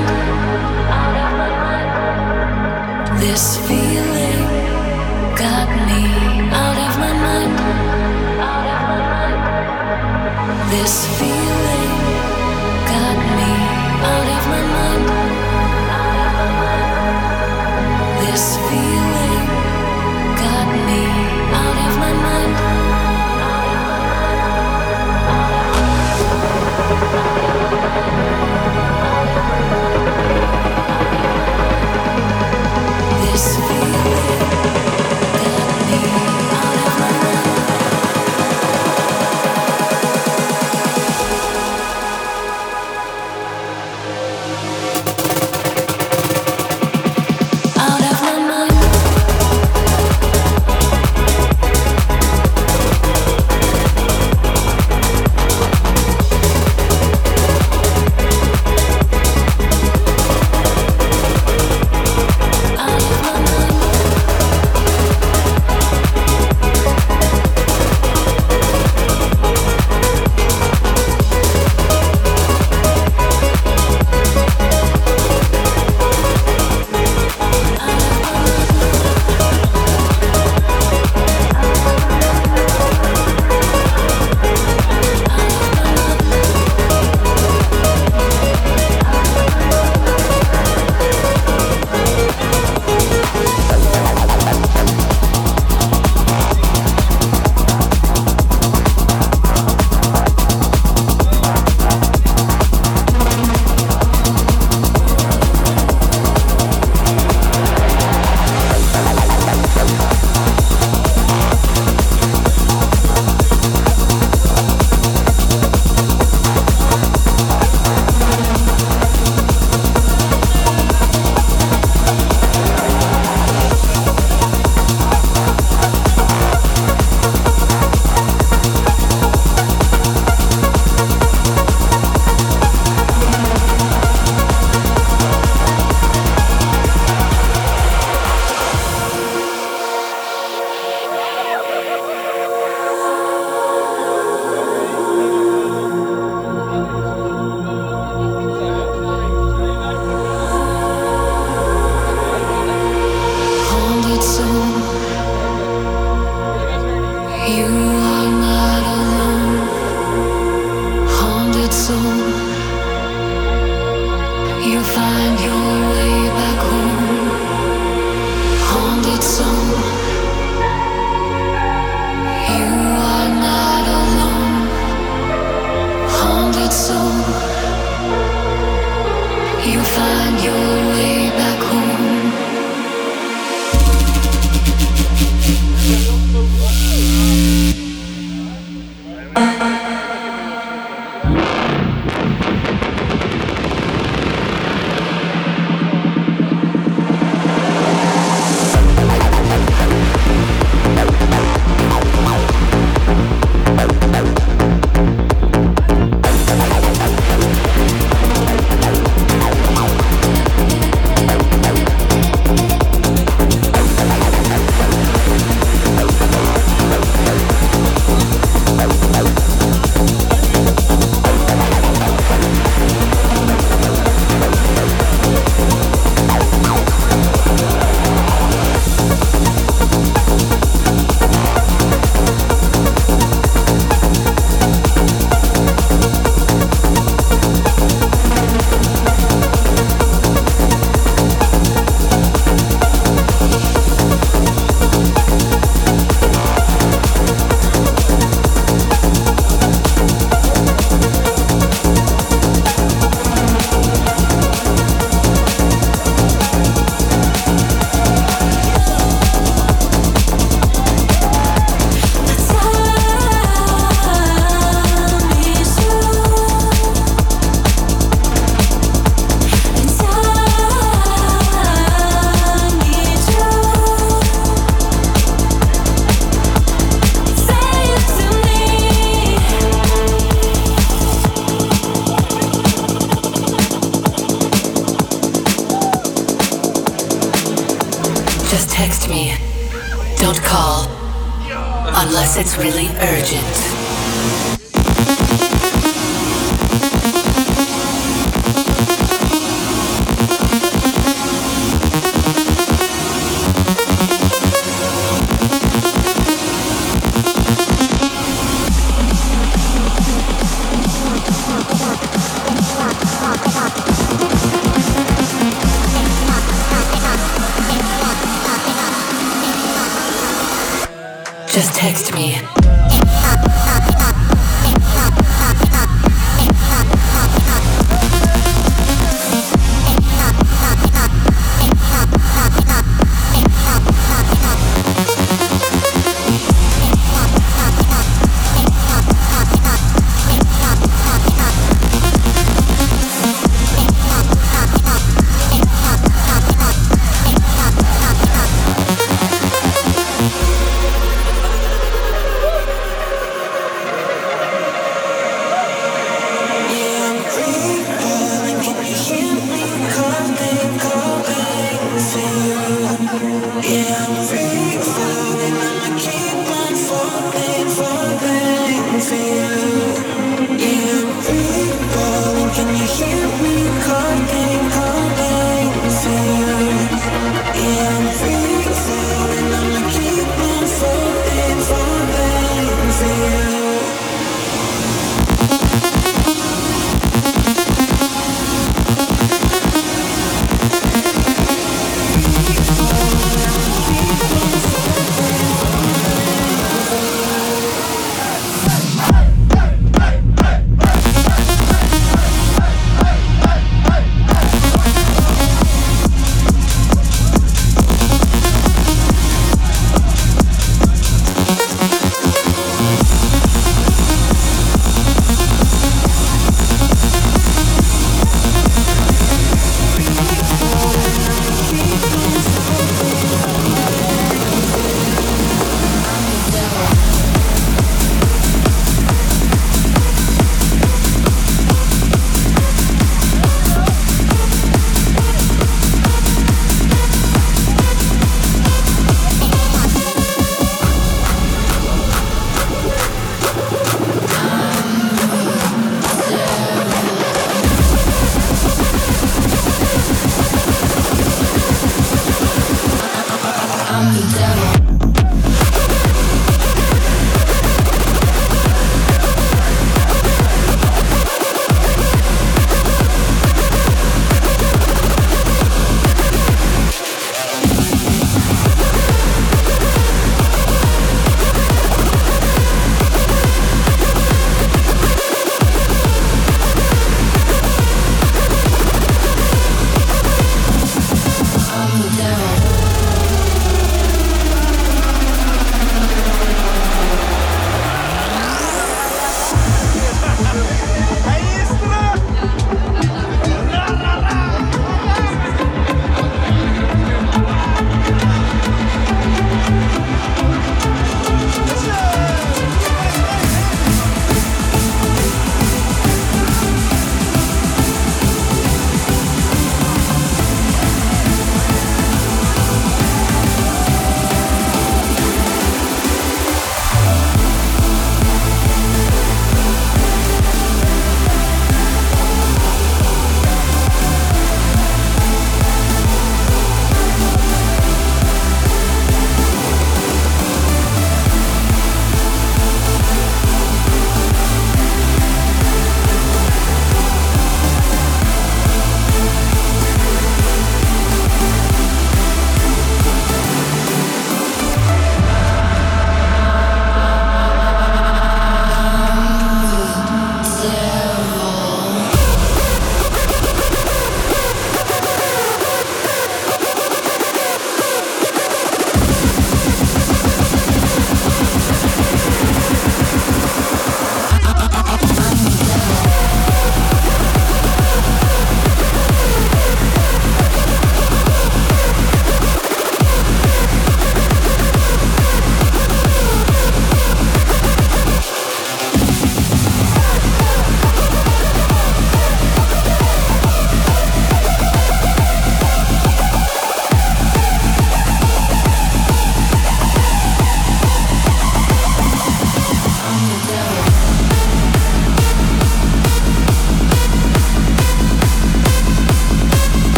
This feeling got me out of my mind. This feeling got me out of my mind. This feeling got me out of my mind. This feeling got me out of my mind. Out of my mind. Haunted soul, you are not alone. Haunted soul, you find your way back home. Haunted soul, you are not alone. Haunted soul, you find your way back home. Just text me. Don't call. Unless it's really urgent. Just text me.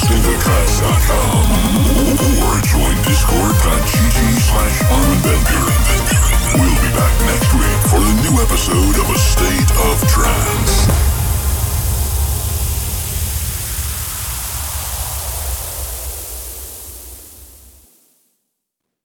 state of trance dot com or join discord.gg slash Armin Van Buren. We'll be back next week for a new episode of A State